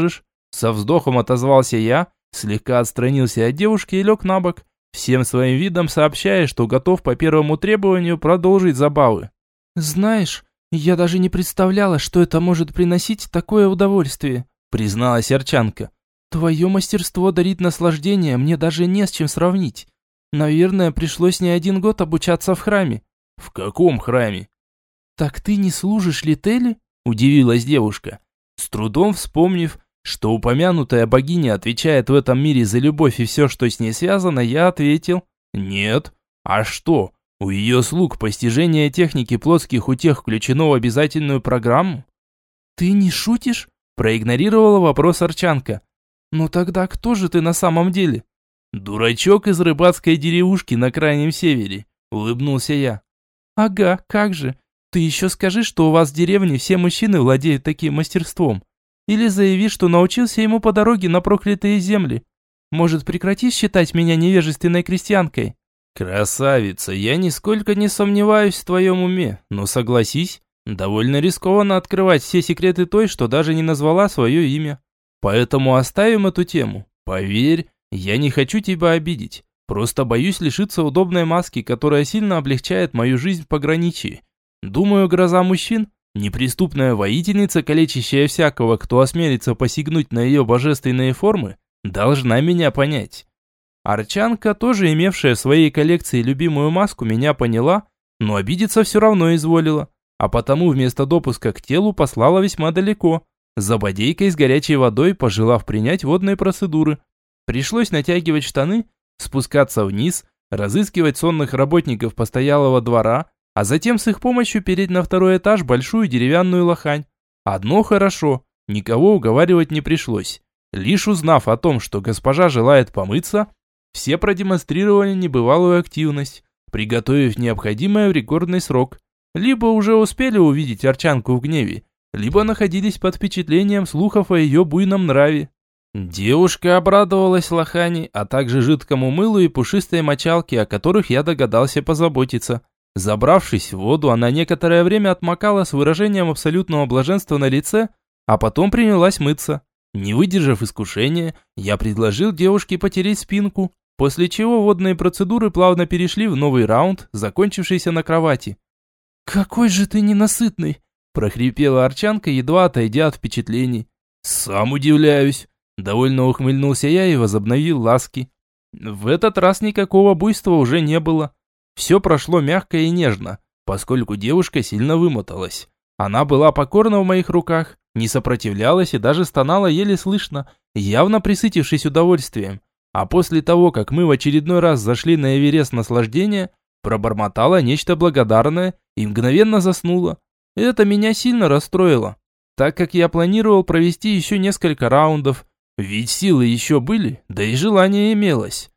Со вздохом отозвался я, слегка отстранился от девушки и лег на бок, всем своим видом сообщая, что готов по первому требованию продолжить забавы. «Знаешь, я даже не представляла, что это может приносить такое удовольствие», призналась Арчанка. «Твое мастерство дарит наслаждение, мне даже не с чем сравнить. Наверное, пришлось не один год обучаться в храме». «В каком храме?» «Так ты не служишь Лителе?» удивилась девушка. С трудом вспомнив, что упомянутая богиня отвечает в этом мире за любовь и все, что с ней связано, я ответил: «Нет. А что, у ее слуг постижение техники плотских утех включено в обязательную программу?» «Ты не шутишь?» проигнорировала вопрос Арчанка. «Ну тогда кто же ты на самом деле?» «Дурачок из рыбацкой деревушки на крайнем севере», улыбнулся я. «Ага, как же. Ты еще скажи, что у вас в деревне все мужчины владеют таким мастерством. Или заяви, что научился ему по дороге на проклятые земли. Может, прекратишь считать меня невежественной крестьянкой?» «Красавица, я нисколько не сомневаюсь в твоем уме, но согласись, довольно рискованно открывать все секреты той, что даже не назвала свое имя. Поэтому оставим эту тему. Поверь, я не хочу тебя обидеть. Просто боюсь лишиться удобной маски, которая сильно облегчает мою жизнь в пограничье. Думаю, гроза мужчин, неприступная воительница, калечащая всякого, кто осмелится посягнуть на ее божественные формы, должна меня понять». Арчанка, тоже имевшая в своей коллекции любимую маску, меня поняла, но обидеться все равно изволила, а потому вместо допуска к телу послала весьма далеко, за бодейкой с горячей водой, пожелав принять водные процедуры. Пришлось натягивать штаны, спускаться вниз, разыскивать сонных работников постоялого двора, а затем с их помощью переть на второй этаж большую деревянную лохань. Одно хорошо, никого уговаривать не пришлось. Лишь узнав о том, что госпожа желает помыться, все продемонстрировали небывалую активность, приготовив необходимое в рекордный срок. Либо уже успели увидеть Арчанку в гневе, либо находились под впечатлением слухов о ее буйном нраве. Девушка обрадовалась лохани, а также жидкому мылу и пушистой мочалке, о которых я догадался позаботиться. Забравшись в воду, она некоторое время отмокала с выражением абсолютного блаженства на лице, а потом принялась мыться. Не выдержав искушения, я предложил девушке потереть спинку, после чего водные процедуры плавно перешли в новый раунд, закончившийся на кровати. «Какой же ты ненасытный!» – прохрипела Арчанка, едва отойдя от впечатлений. «Сам удивляюсь!» – довольно ухмыльнулся я и возобновил ласки. В этот раз никакого буйства уже не было. Все прошло мягко и нежно, поскольку девушка сильно вымоталась. Она была покорна в моих руках, не сопротивлялась и даже стонала еле слышно, явно присытившись удовольствием. А после того, как мы в очередной раз зашли на Эверест наслаждения, пробормотала нечто благодарное и мгновенно заснула. Это меня сильно расстроило, так как я планировал провести еще несколько раундов, ведь силы еще были, да и желание имелось.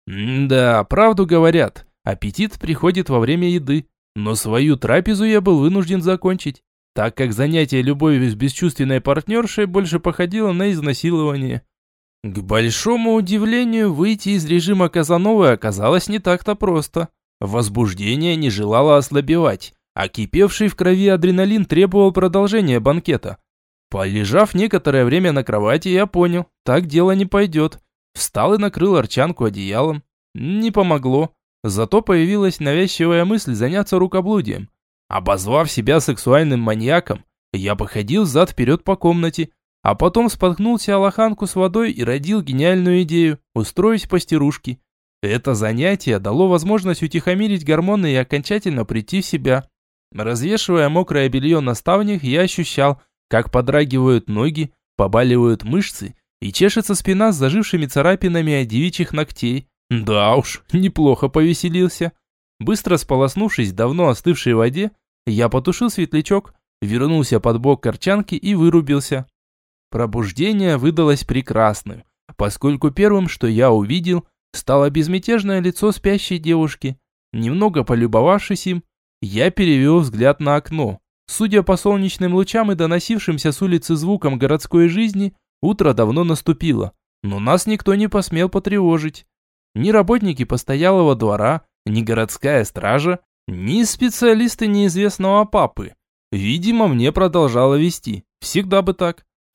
М-да, правду говорят, аппетит приходит во время еды, но свою трапезу я был вынужден закончить, так как занятие любовью с бесчувственной партнершей больше походило на изнасилование. К большому удивлению, выйти из режима Казановы оказалось не так-то просто. Возбуждение не желало ослабевать, а кипевший в крови адреналин требовал продолжения банкета. Полежав некоторое время на кровати, я понял, так дело не пойдет. Встал и накрыл Арчанку одеялом. Не помогло. Зато появилась навязчивая мысль заняться рукоблудием. Обозвав себя сексуальным маньяком, я походил взад-вперед по комнате, а потом споткнулся о лоханку с водой и родил гениальную идею – устроить постирушки. Это занятие дало возможность утихомирить гормоны и окончательно прийти в себя. Развешивая мокрое белье на ставнях, я ощущал, как подрагивают ноги, побаливают мышцы и чешется спина с зажившими царапинами от девичьих ногтей. Да уж, неплохо повеселился. Быстро сполоснувшись в давно остывшей воде, я потушил светлячок, вернулся под бок Арчанки и вырубился. Пробуждение выдалось прекрасным, поскольку первым, что я увидел, стало безмятежное лицо спящей девушки. Немного полюбовавшись им, я перевел взгляд на окно. Судя по солнечным лучам и доносившимся с улицы звукам городской жизни, утро давно наступило, но нас никто не посмел потревожить. Ни работники постоялого двора, ни городская стража, ни специалисты неизвестного папы. Видимо, мне продолжало вести. Всегда бы так.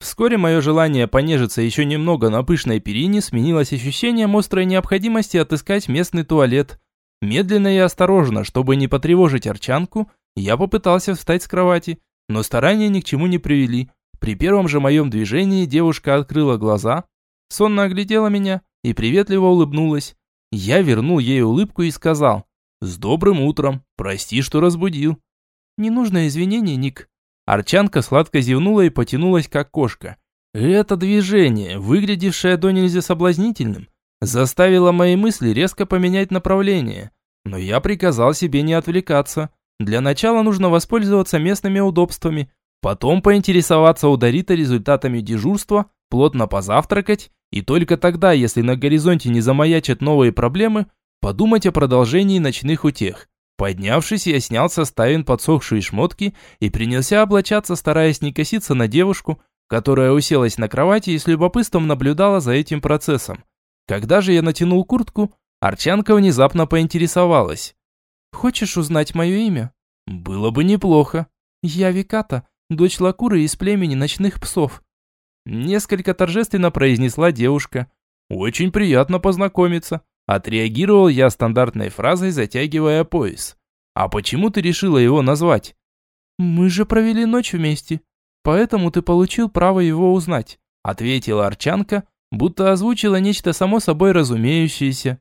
Вскоре мое желание понежиться еще немного на пышной перине сменилось ощущением острой необходимости отыскать местный туалет. Медленно и осторожно, чтобы не потревожить Арчанку, я попытался встать с кровати, но старания ни к чему не привели. При первом же моем движении девушка открыла глаза, сонно оглядела меня и приветливо улыбнулась. Я вернул ей улыбку и сказал: «С добрым утром, прости, что разбудил». «Не нужно извинений, Ник». Арчанка сладко зевнула и потянулась, как кошка. Это движение, выглядевшее до нельзя соблазнительным, заставило мои мысли резко поменять направление. Но я приказал себе не отвлекаться. Для начала нужно воспользоваться местными удобствами, потом поинтересоваться у Дорита результатами дежурства, плотно позавтракать, и только тогда, если на горизонте не замаячат новые проблемы, подумать о продолжении ночных утех. Поднявшись, я снял со ставен подсохшие шмотки и принялся облачаться, стараясь не коситься на девушку, которая уселась на кровати и с любопытством наблюдала за этим процессом. Когда же я натянул куртку, Арчанка внезапно поинтересовалась: «Хочешь узнать мое имя?» «Было бы неплохо». «Я Виката, дочь Лакуры из племени ночных псов». Несколько торжественно произнесла девушка. «Очень приятно познакомиться». Отреагировал я стандартной фразой, затягивая пояс. «А почему ты решила его назвать?» «Мы же провели ночь вместе, поэтому ты получил право его узнать», ответила Арчанка, будто озвучила нечто само собой разумеющееся.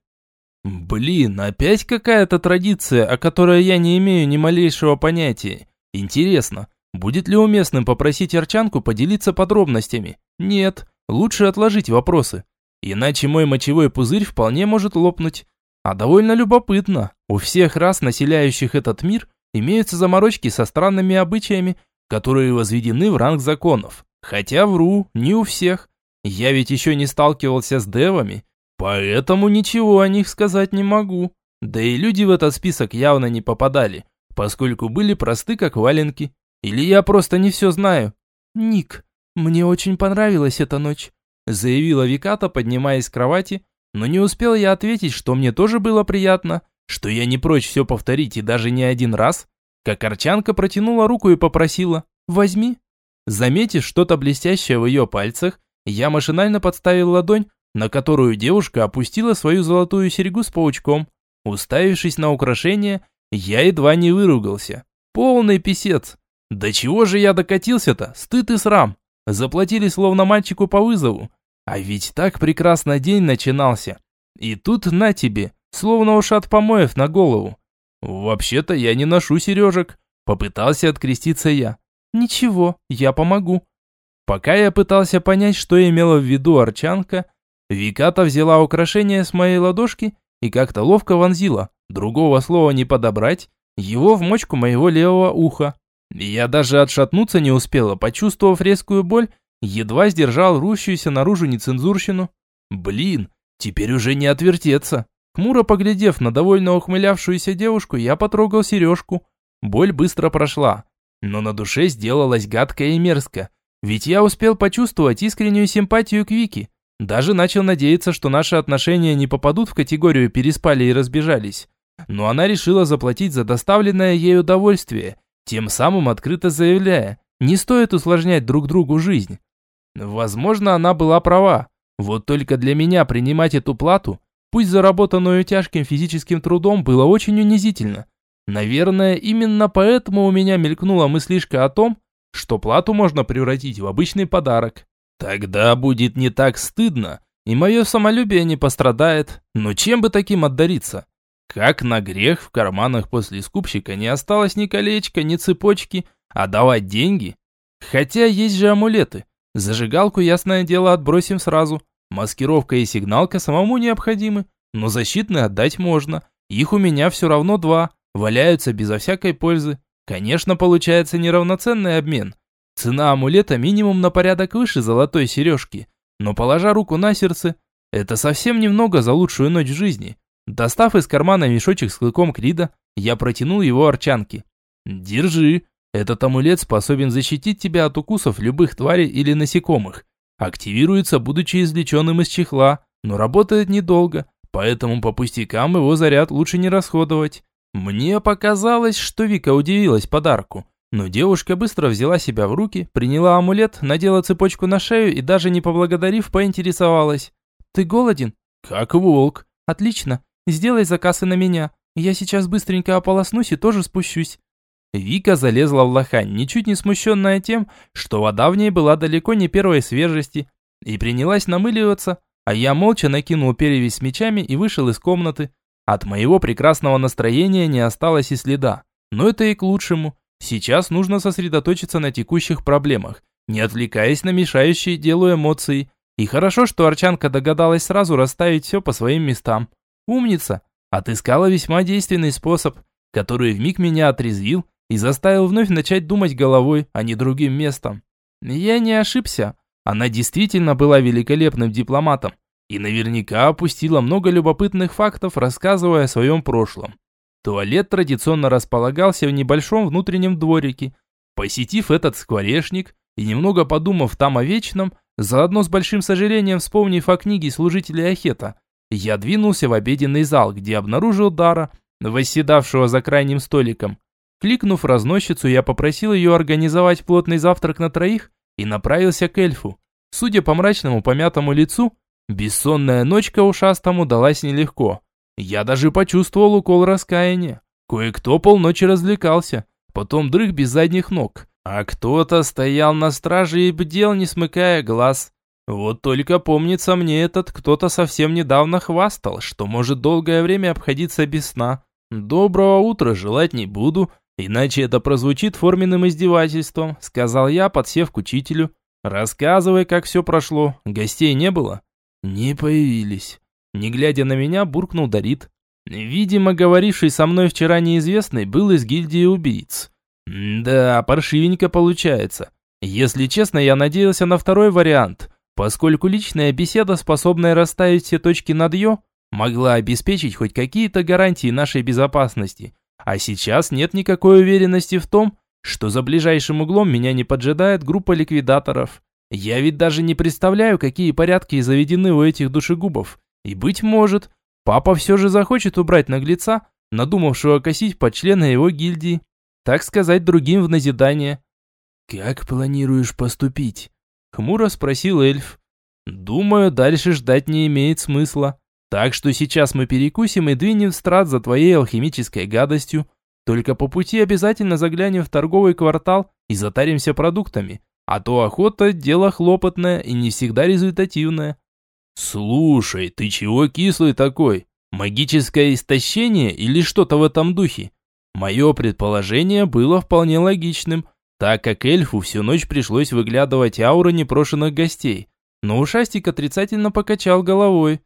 «Блин, опять какая-то традиция, о которой я не имею ни малейшего понятия. Интересно, будет ли уместным попросить Арчанку поделиться подробностями? Нет, лучше отложить вопросы. Иначе мой мочевой пузырь вполне может лопнуть. А довольно любопытно. У всех рас, населяющих этот мир, имеются заморочки со странными обычаями, которые возведены в ранг законов. Хотя вру, не у всех. Я ведь еще не сталкивался с девами, поэтому ничего о них сказать не могу. Да и люди в этот список явно не попадали, поскольку были просты как валенки. Или я просто не все знаю. «Ник, мне очень понравилась эта ночь», заявила Виката, поднимаясь с кровати, но не успел я ответить, что мне тоже было приятно, что я не прочь все повторить и даже не один раз, как Арчанка протянула руку и попросила: «Возьми». Заметив что-то блестящее в ее пальцах, я машинально подставил ладонь, на которую девушка опустила свою золотую серьгу с паучком. Уставившись на украшение, я едва не выругался. Полный писец. Да чего же я докатился-то? Стыд и срам. Заплатили словно мальчику по вызову. А ведь так прекрасно день начинался. И тут на тебе, словно ушат помоев на голову. Вообще-то я не ношу сережек. Попытался откреститься я. Ничего, я помогу. Пока я пытался понять, что имела в виду Арчанка, Виката взяла украшение с моей ладошки и как-то ловко вонзила, другого слова не подобрать, его в мочку моего левого уха. Я даже отшатнуться не успела, почувствовав резкую боль, едва сдержал рвущуюся наружу нецензурщину. Блин, теперь уже не отвертеться. Хмуро поглядев на довольно ухмылявшуюся девушку, я потрогал сережку. Боль быстро прошла, но на душе сделалось гадко и мерзко. Ведь я успел почувствовать искреннюю симпатию к Вике. Даже начал надеяться, что наши отношения не попадут в категорию «переспали и разбежались». Но она решила заплатить за доставленное ей удовольствие, тем самым открыто заявляя: не стоит усложнять друг другу жизнь. Возможно, она была права. Вот только для меня принимать эту плату, пусть заработанную тяжким физическим трудом, было очень унизительно. Наверное, именно поэтому у меня мелькнула мыслишка о том, что плату можно превратить в обычный подарок. Тогда будет не так стыдно, и мое самолюбие не пострадает. Но чем бы таким отдариться? Как на грех, в карманах после скупщика не осталось ни колечка, ни цепочки, а давать деньги? Хотя есть же амулеты. Зажигалку, ясное дело, отбросим сразу. Маскировка и сигналка самому необходимы, но защитные отдать можно. Их у меня все равно два, валяются безо всякой пользы. Конечно, получается неравноценный обмен. Цена амулета минимум на порядок выше золотой сережки. Но положа руку на сердце, это совсем немного за лучшую ночь в жизни. Достав из кармана мешочек с клыком Крида, я протянул его Арчанке. «Держи. Этот амулет способен защитить тебя от укусов любых тварей или насекомых. Активируется, будучи извлеченным из чехла, но работает недолго, поэтому по пустякам его заряд лучше не расходовать». Мне показалось, что Вика удивилась подарку, Но девушка быстро взяла себя в руки, приняла амулет, надела цепочку на шею и даже не поблагодарив, поинтересовалась. «Ты голоден?» «Как волк». «Отлично. Сделай заказ и на меня. Я сейчас быстренько ополоснусь и тоже спущусь». Вика залезла в лохань, ничуть не смущенная тем, что вода в ней была далеко не первой свежести, и принялась намыливаться, а я молча накинул перевязь с мечами и вышел из комнаты. От моего прекрасного настроения не осталось и следа, но это и к лучшему. Сейчас нужно сосредоточиться на текущих проблемах, не отвлекаясь на мешающие делу эмоции. И хорошо, что Арчанка догадалась сразу расставить все по своим местам. Умница! Отыскала весьма действенный способ, который вмиг меня отрезвил и заставил вновь начать думать головой, а не другим местом. Я не ошибся. Она действительно была великолепным дипломатом и наверняка опустила много любопытных фактов, рассказывая о своем прошлом. Туалет традиционно располагался в небольшом внутреннем дворике. Посетив этот скворечник и немного подумав там о вечном, заодно с большим сожалением вспомнив о книге служителя Ахета, я двинулся в обеденный зал, где обнаружил Дара, восседавшего за крайним столиком. Кликнув разносчицу, я попросил ее организовать плотный завтрак на троих и направился к эльфу. Судя по мрачному помятому лицу, бессонная ночка ушастому далась нелегко. Я даже почувствовал укол раскаяния. Кое-кто полночи развлекался, потом дрых без задних ног, а кто-то стоял на страже и бдел, не смыкая глаз. Вот только помнится мне, этот кто-то совсем недавно хвастал, что может долгое время обходиться без сна. «Доброго утра желать не буду, иначе это прозвучит форменным издевательством», сказал я, подсев к учителю. «Рассказывай, как все прошло. Гостей не было?» «Не появились». Не глядя на меня, буркнул Дарит. Видимо, говоривший со мной вчера неизвестный был из гильдии убийц. Да, паршивенько получается. Если честно, я надеялся на второй вариант, поскольку личная беседа, способная расставить все точки над «ё», могла обеспечить хоть какие-то гарантии нашей безопасности. А сейчас нет никакой уверенности в том, что за ближайшим углом меня не поджидает группа ликвидаторов. Я ведь даже не представляю, какие порядки заведены у этих душегубов. И, быть может, папа все же захочет убрать наглеца, надумавшего косить под члена его гильдии. Так сказать, другим в назидание. «Как планируешь поступить?» — хмуро спросил эльф. «Думаю, дальше ждать не имеет смысла. Так что сейчас мы перекусим и двинем в страт за твоей алхимической гадостью. Только по пути обязательно заглянем в торговый квартал и затаримся продуктами. А то охота – дело хлопотное и не всегда результативное». «Слушай, ты чего кислый такой? Магическое истощение или что-то в этом духе?» Мое предположение было вполне логичным, так как эльфу всю ночь пришлось выглядывать ауры непрошенных гостей. Но ушастик отрицательно покачал головой.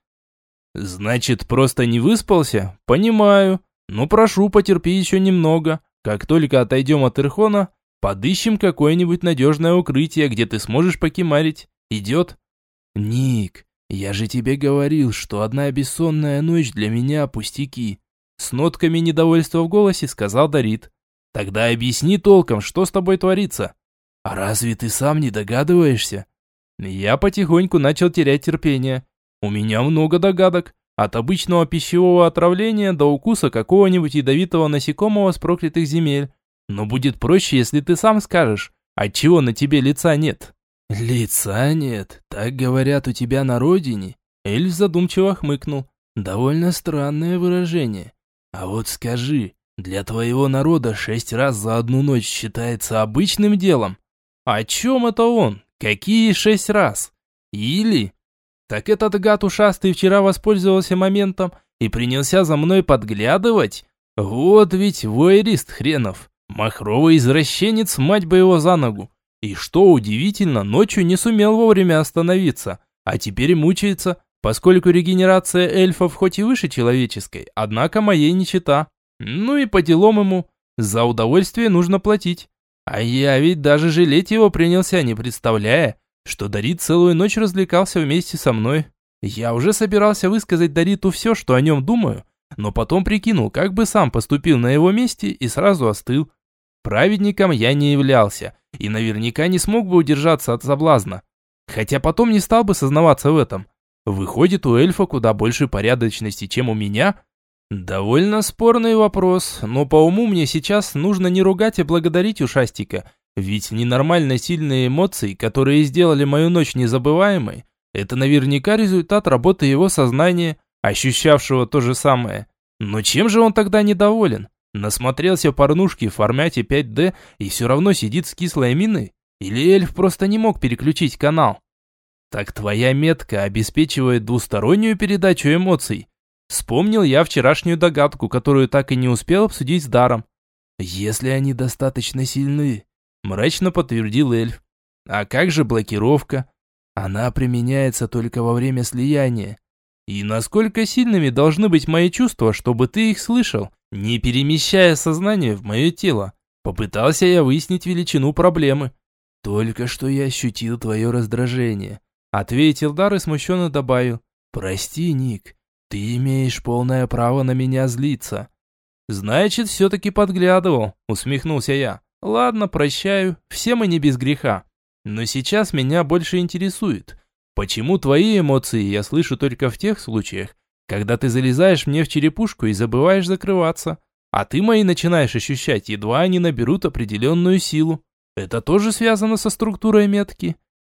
«Значит, просто не выспался? Понимаю. Но прошу, потерпи еще немного. Как только отойдем от Ирхона, подыщем какое-нибудь надежное укрытие, где ты сможешь покемарить. Идет?» «Ник, я же тебе говорил, что одна бессонная ночь для меня пустяки», с нотками недовольства в голосе сказал Дарит. «Тогда объясни толком, что с тобой творится». «А разве ты сам не догадываешься?» Я потихоньку начал терять терпение. У меня много догадок. От обычного пищевого отравления до укуса какого-нибудь ядовитого насекомого с проклятых земель. Но будет проще, если ты сам скажешь, отчего на тебе лица нет. «Лица нет, так говорят у тебя на родине?» Эльф задумчиво хмыкнул. «Довольно странное выражение. А вот скажи, для твоего народа шесть раз за одну ночь считается обычным делом? О чем это он? Какие шесть раз? Или... Так этот гад ушастый вчера воспользовался моментом и принялся за мной подглядывать? Вот ведь воэрист хренов. Махровый извращенец, мать бы его за ногу. И что удивительно, ночью не сумел вовремя остановиться, а теперь мучается, поскольку регенерация эльфов хоть и выше человеческой, однако моей не чета. Ну и по делам ему, за удовольствие нужно платить. А я ведь даже жалеть его принялся, не представляя, что Дарит целую ночь развлекался вместе со мной. Я уже собирался высказать Дариту все, что о нем думаю, но потом прикинул, как бы сам поступил на его месте и сразу остыл. Праведником я не являлся и наверняка не смог бы удержаться от соблазна. Хотя потом не стал бы сознаваться в этом. Выходит, у эльфа куда больше порядочности, чем у меня. Довольно спорный вопрос, но по уму мне сейчас нужно не ругать, а благодарить ушастика. Ведь ненормально сильные эмоции, которые сделали мою ночь незабываемой, это наверняка результат работы его сознания, ощущавшего то же самое. Но чем же он тогда недоволен? Насмотрелся порнушки в формате пять дэ и все равно сидит с кислой миной? Или эльф просто не мог переключить канал? Так твоя метка обеспечивает двустороннюю передачу эмоций. Вспомнил я вчерашнюю догадку, которую так и не успел обсудить с Даром. Если они достаточно сильны, мрачно подтвердил эльф. А как же блокировка? Она применяется только во время слияния. И насколько сильными должны быть мои чувства, чтобы ты их слышал, не перемещая сознание в мое тело? Попытался я выяснить величину проблемы. Только что я ощутил твое раздражение, ответил Дар и смущенно добавил. Прости, Ник, ты имеешь полное право на меня злиться. Значит, все-таки подглядывал, усмехнулся я. Ладно, прощаю, все мы не без греха. Но сейчас меня больше интересует, почему твои эмоции я слышу только в тех случаях, когда ты залезаешь мне в черепушку и забываешь закрываться, а ты мои начинаешь ощущать, едва они наберут определенную силу. Это тоже связано со структурой метки?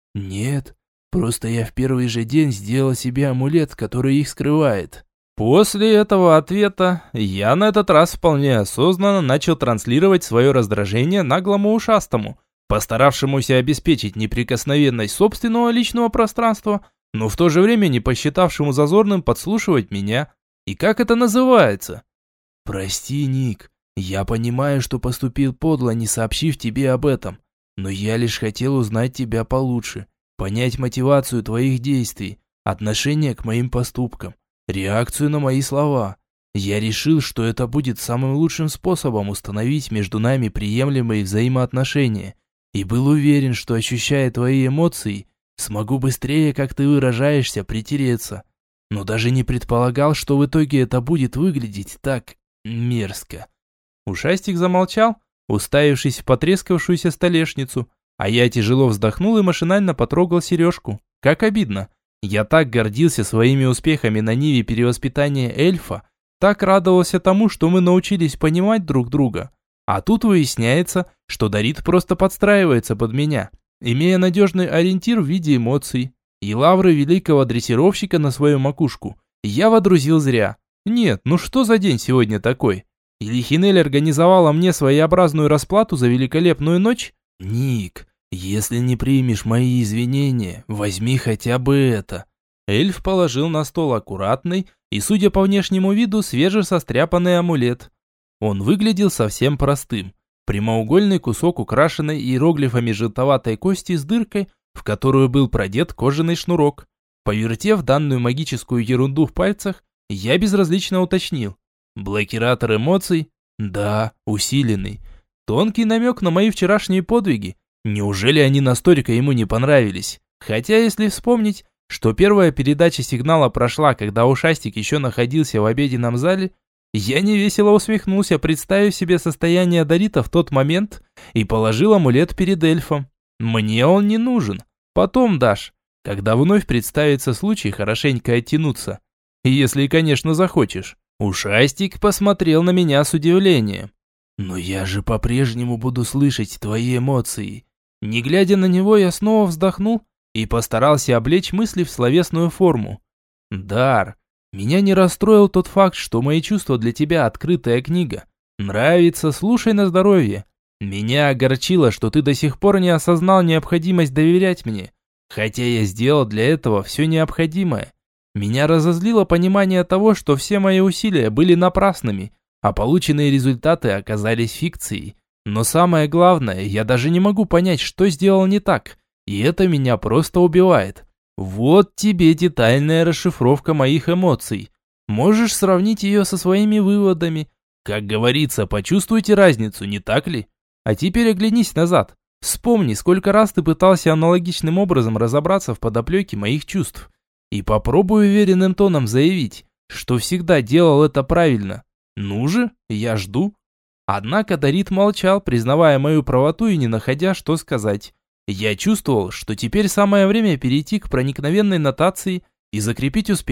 Нет, просто я в первый же день сделал себе амулет, который их скрывает. После этого ответа я на этот раз вполне осознанно начал транслировать свое раздражение наглому ушастому, постаравшемуся обеспечить неприкосновенность собственного личного пространства, но в то же время не посчитавшему зазорным подслушивать меня. И как это называется? Прости, Ник, я понимаю, что поступил подло, не сообщив тебе об этом, но я лишь хотел узнать тебя получше, понять мотивацию твоих действий, отношение к моим поступкам, реакцию на мои слова. Я решил, что это будет самым лучшим способом установить между нами приемлемые взаимоотношения, и был уверен, что, ощущая твои эмоции, смогу быстрее, как ты выражаешься, притереться. Но даже не предполагал, что в итоге это будет выглядеть так мерзко. Ушастик замолчал, уставившись в потрескавшуюся столешницу, а я тяжело вздохнул и машинально потрогал сережку. Как обидно. Я так гордился своими успехами на ниве перевоспитания эльфа, так радовался тому, что мы научились понимать друг друга. А тут выясняется, что Дарит просто подстраивается под меня, имея надежный ориентир в виде эмоций. И лавры великого дрессировщика на свою макушку я водрузил зря. Нет, ну что за день сегодня такой? Или Хинель организовала мне своеобразную расплату за великолепную ночь? Ник, если не примешь мои извинения, возьми хотя бы это. Эльф положил на стол аккуратный и, судя по внешнему виду, свежесостряпанный амулет. Он выглядел совсем простым. Прямоугольный кусок украшенной иероглифами желтоватой кости с дыркой, в которую был продет кожаный шнурок. Повертев данную магическую ерунду в пальцах, я безразлично уточнил. Блокиратор эмоций? Да, усиленный. Тонкий намек на мои вчерашние подвиги. Неужели они настолько ему не понравились? Хотя, если вспомнить, что первая передача сигнала прошла, когда ушастик еще находился в обеденном зале, я невесело усмехнулся, представив себе состояние Дарита в тот момент, и положил амулет перед эльфом. Мне он не нужен. Потом дашь, когда вновь представится случай хорошенько оттянуться. Если, конечно, захочешь. Ушастик посмотрел на меня с удивлением. Но я же по-прежнему буду слышать твои эмоции. Не глядя на него, я снова вздохнул и постарался облечь мысли в словесную форму. Дар, меня не расстроил тот факт, что мои чувства для тебя открытая книга. Нравится, слушай на здоровье. Меня огорчило, что ты до сих пор не осознал необходимость доверять мне, хотя я сделал для этого все необходимое. Меня разозлило понимание того, что все мои усилия были напрасными, а полученные результаты оказались фикцией. Но самое главное, я даже не могу понять, что сделал не так, и это меня просто убивает. Вот тебе детальная расшифровка моих эмоций. Можешь сравнить ее со своими выводами. Как говорится, почувствуйте разницу, не так ли? А теперь оглянись назад. Вспомни, сколько раз ты пытался аналогичным образом разобраться в подоплеке моих чувств. И попробуй уверенным тоном заявить, что всегда делал это правильно. Ну же, я жду. Однако Дарит молчал, признавая мою правоту и не находя, что сказать. Я чувствовал, что теперь самое время перейти к проникновенной нотации и закрепить успех.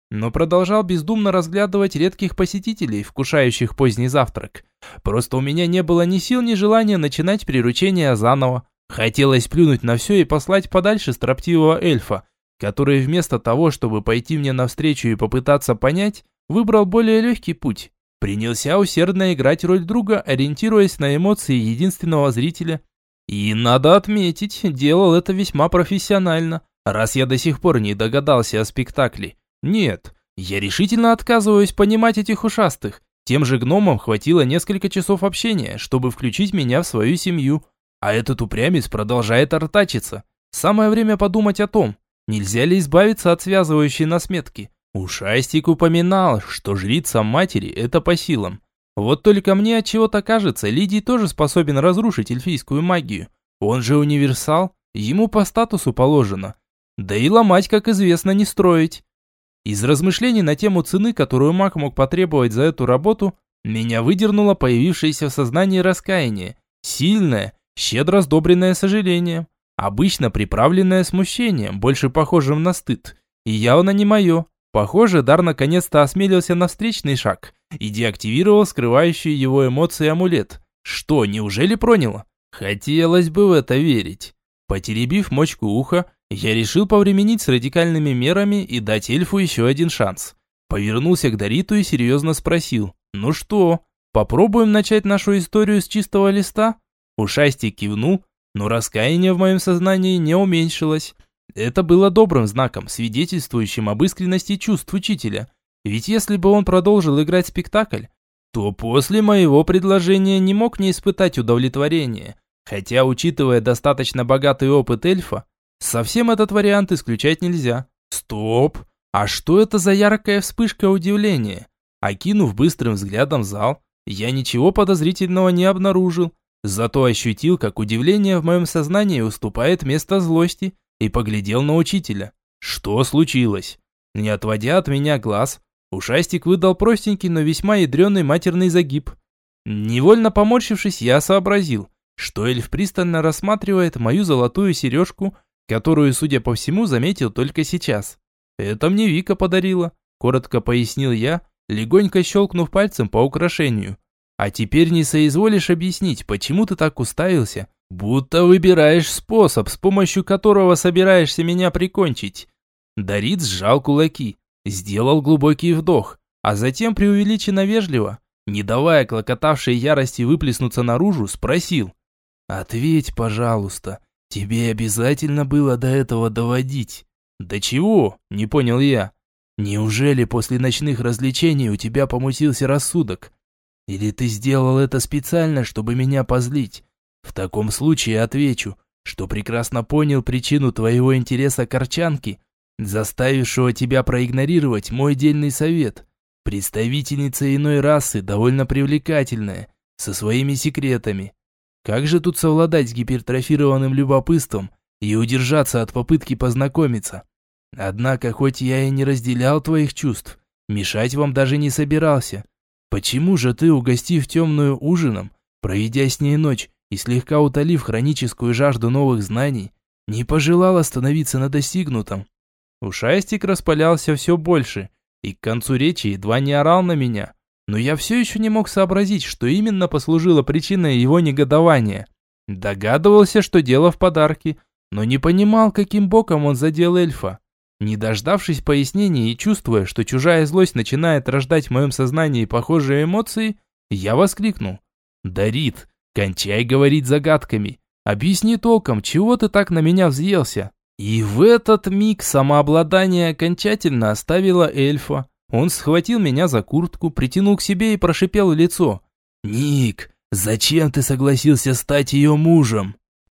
но продолжал бездумно разглядывать редких посетителей, вкушающих поздний завтрак. Просто у меня не было ни сил, ни желания начинать приручение заново. Хотелось плюнуть на все и послать подальше строптивого эльфа, который вместо того, чтобы пойти мне навстречу и попытаться понять, выбрал более легкий путь. Принялся усердно играть роль друга, ориентируясь на эмоции единственного зрителя. И, надо отметить, делал это весьма профессионально, раз я до сих пор не догадался о спектакле. Нет, я решительно отказываюсь понимать этих ушастых. Тем же гномам хватило несколько часов общения, чтобы включить меня в свою семью. А этот упрямец продолжает артачиться. Самое время подумать о том, нельзя ли избавиться от связывающей нас метки. Ушастик упоминал, что жрица матери это по силам. Вот только мне от чего-то кажется, Лидий тоже способен разрушить эльфийскую магию. Он же универсал, ему по статусу положено. Да и ломать, как известно, не строить. Из размышлений на тему цены, которую маг мог потребовать за эту работу, меня выдернуло появившееся в сознании раскаяние. Сильное, щедро сдобренное сожалением. Обычно приправленное смущением, больше похожим на стыд. И явно не мое. Похоже, дар наконец-то осмелился на встречный шаг и деактивировал скрывающий его эмоции амулет. Что, неужели проняло? Хотелось бы в это верить. Потеребив мочку уха, я решил повременить с радикальными мерами и дать эльфу еще один шанс. Повернулся к Дориту и серьезно спросил: «Ну что, попробуем начать нашу историю с чистого листа?» Ушастик кивнул, но раскаяние в моем сознании не уменьшилось. Это было добрым знаком, свидетельствующим об искренности чувств учителя. Ведь если бы он продолжил играть спектакль, то после моего предложения не мог не испытать удовлетворения. Хотя, учитывая достаточно богатый опыт эльфа, совсем этот вариант исключать нельзя. Стоп! А что это за яркая вспышка удивления? Окинув быстрым взглядом зал, я ничего подозрительного не обнаружил. Зато ощутил, как удивление в моем сознании уступает место злости, и поглядел на учителя. Что случилось? Не отводя от меня глаз, ушастик выдал простенький, но весьма ядреный матерный загиб. Невольно поморщившись, я сообразил, что эльф пристально рассматривает мою золотую сережку, которую, судя по всему, заметил только сейчас. «Это мне Вика подарила», – коротко пояснил я, легонько щелкнув пальцем по украшению. «А теперь не соизволишь объяснить, почему ты так уставился, будто выбираешь способ, с помощью которого собираешься меня прикончить». Дорит сжал кулаки, сделал глубокий вдох, а затем преувеличенно вежливо, не давая клокотавшей ярости выплеснуться наружу, спросил: «Ответь, пожалуйста, тебе обязательно было до этого доводить?» «До чего?» – не понял я. «Неужели после ночных развлечений у тебя помутился рассудок? Или ты сделал это специально, чтобы меня позлить? В таком случае отвечу, что прекрасно понял причину твоего интереса к Арчанке, заставившего тебя проигнорировать мой дельный совет. Представительница иной расы, довольно привлекательная, со своими секретами. Как же тут совладать с гипертрофированным любопытством и удержаться от попытки познакомиться? Однако, хоть я и не разделял твоих чувств, мешать вам даже не собирался. Почему же ты, угостив темную ужином, проведя с ней ночь и слегка утолив хроническую жажду новых знаний, не пожелал остановиться на достигнутом?» Ушастик распалялся все больше и к концу речи едва не орал на меня. Но я все еще не мог сообразить, что именно послужило причиной его негодования. Догадывался, что дело в подарке, но не понимал, каким боком он задел эльфа. Не дождавшись пояснений и чувствуя, что чужая злость начинает рождать в моем сознании похожие эмоции, я воскликнул: «Дорит, кончай говорить загадками. Объясни толком, чего ты так на меня взъелся?» И в этот миг самообладание окончательно оставило эльфа. Он схватил меня за куртку, притянул к себе и прошипел в лицо: «Ник, зачем ты согласился стать ее мужем?»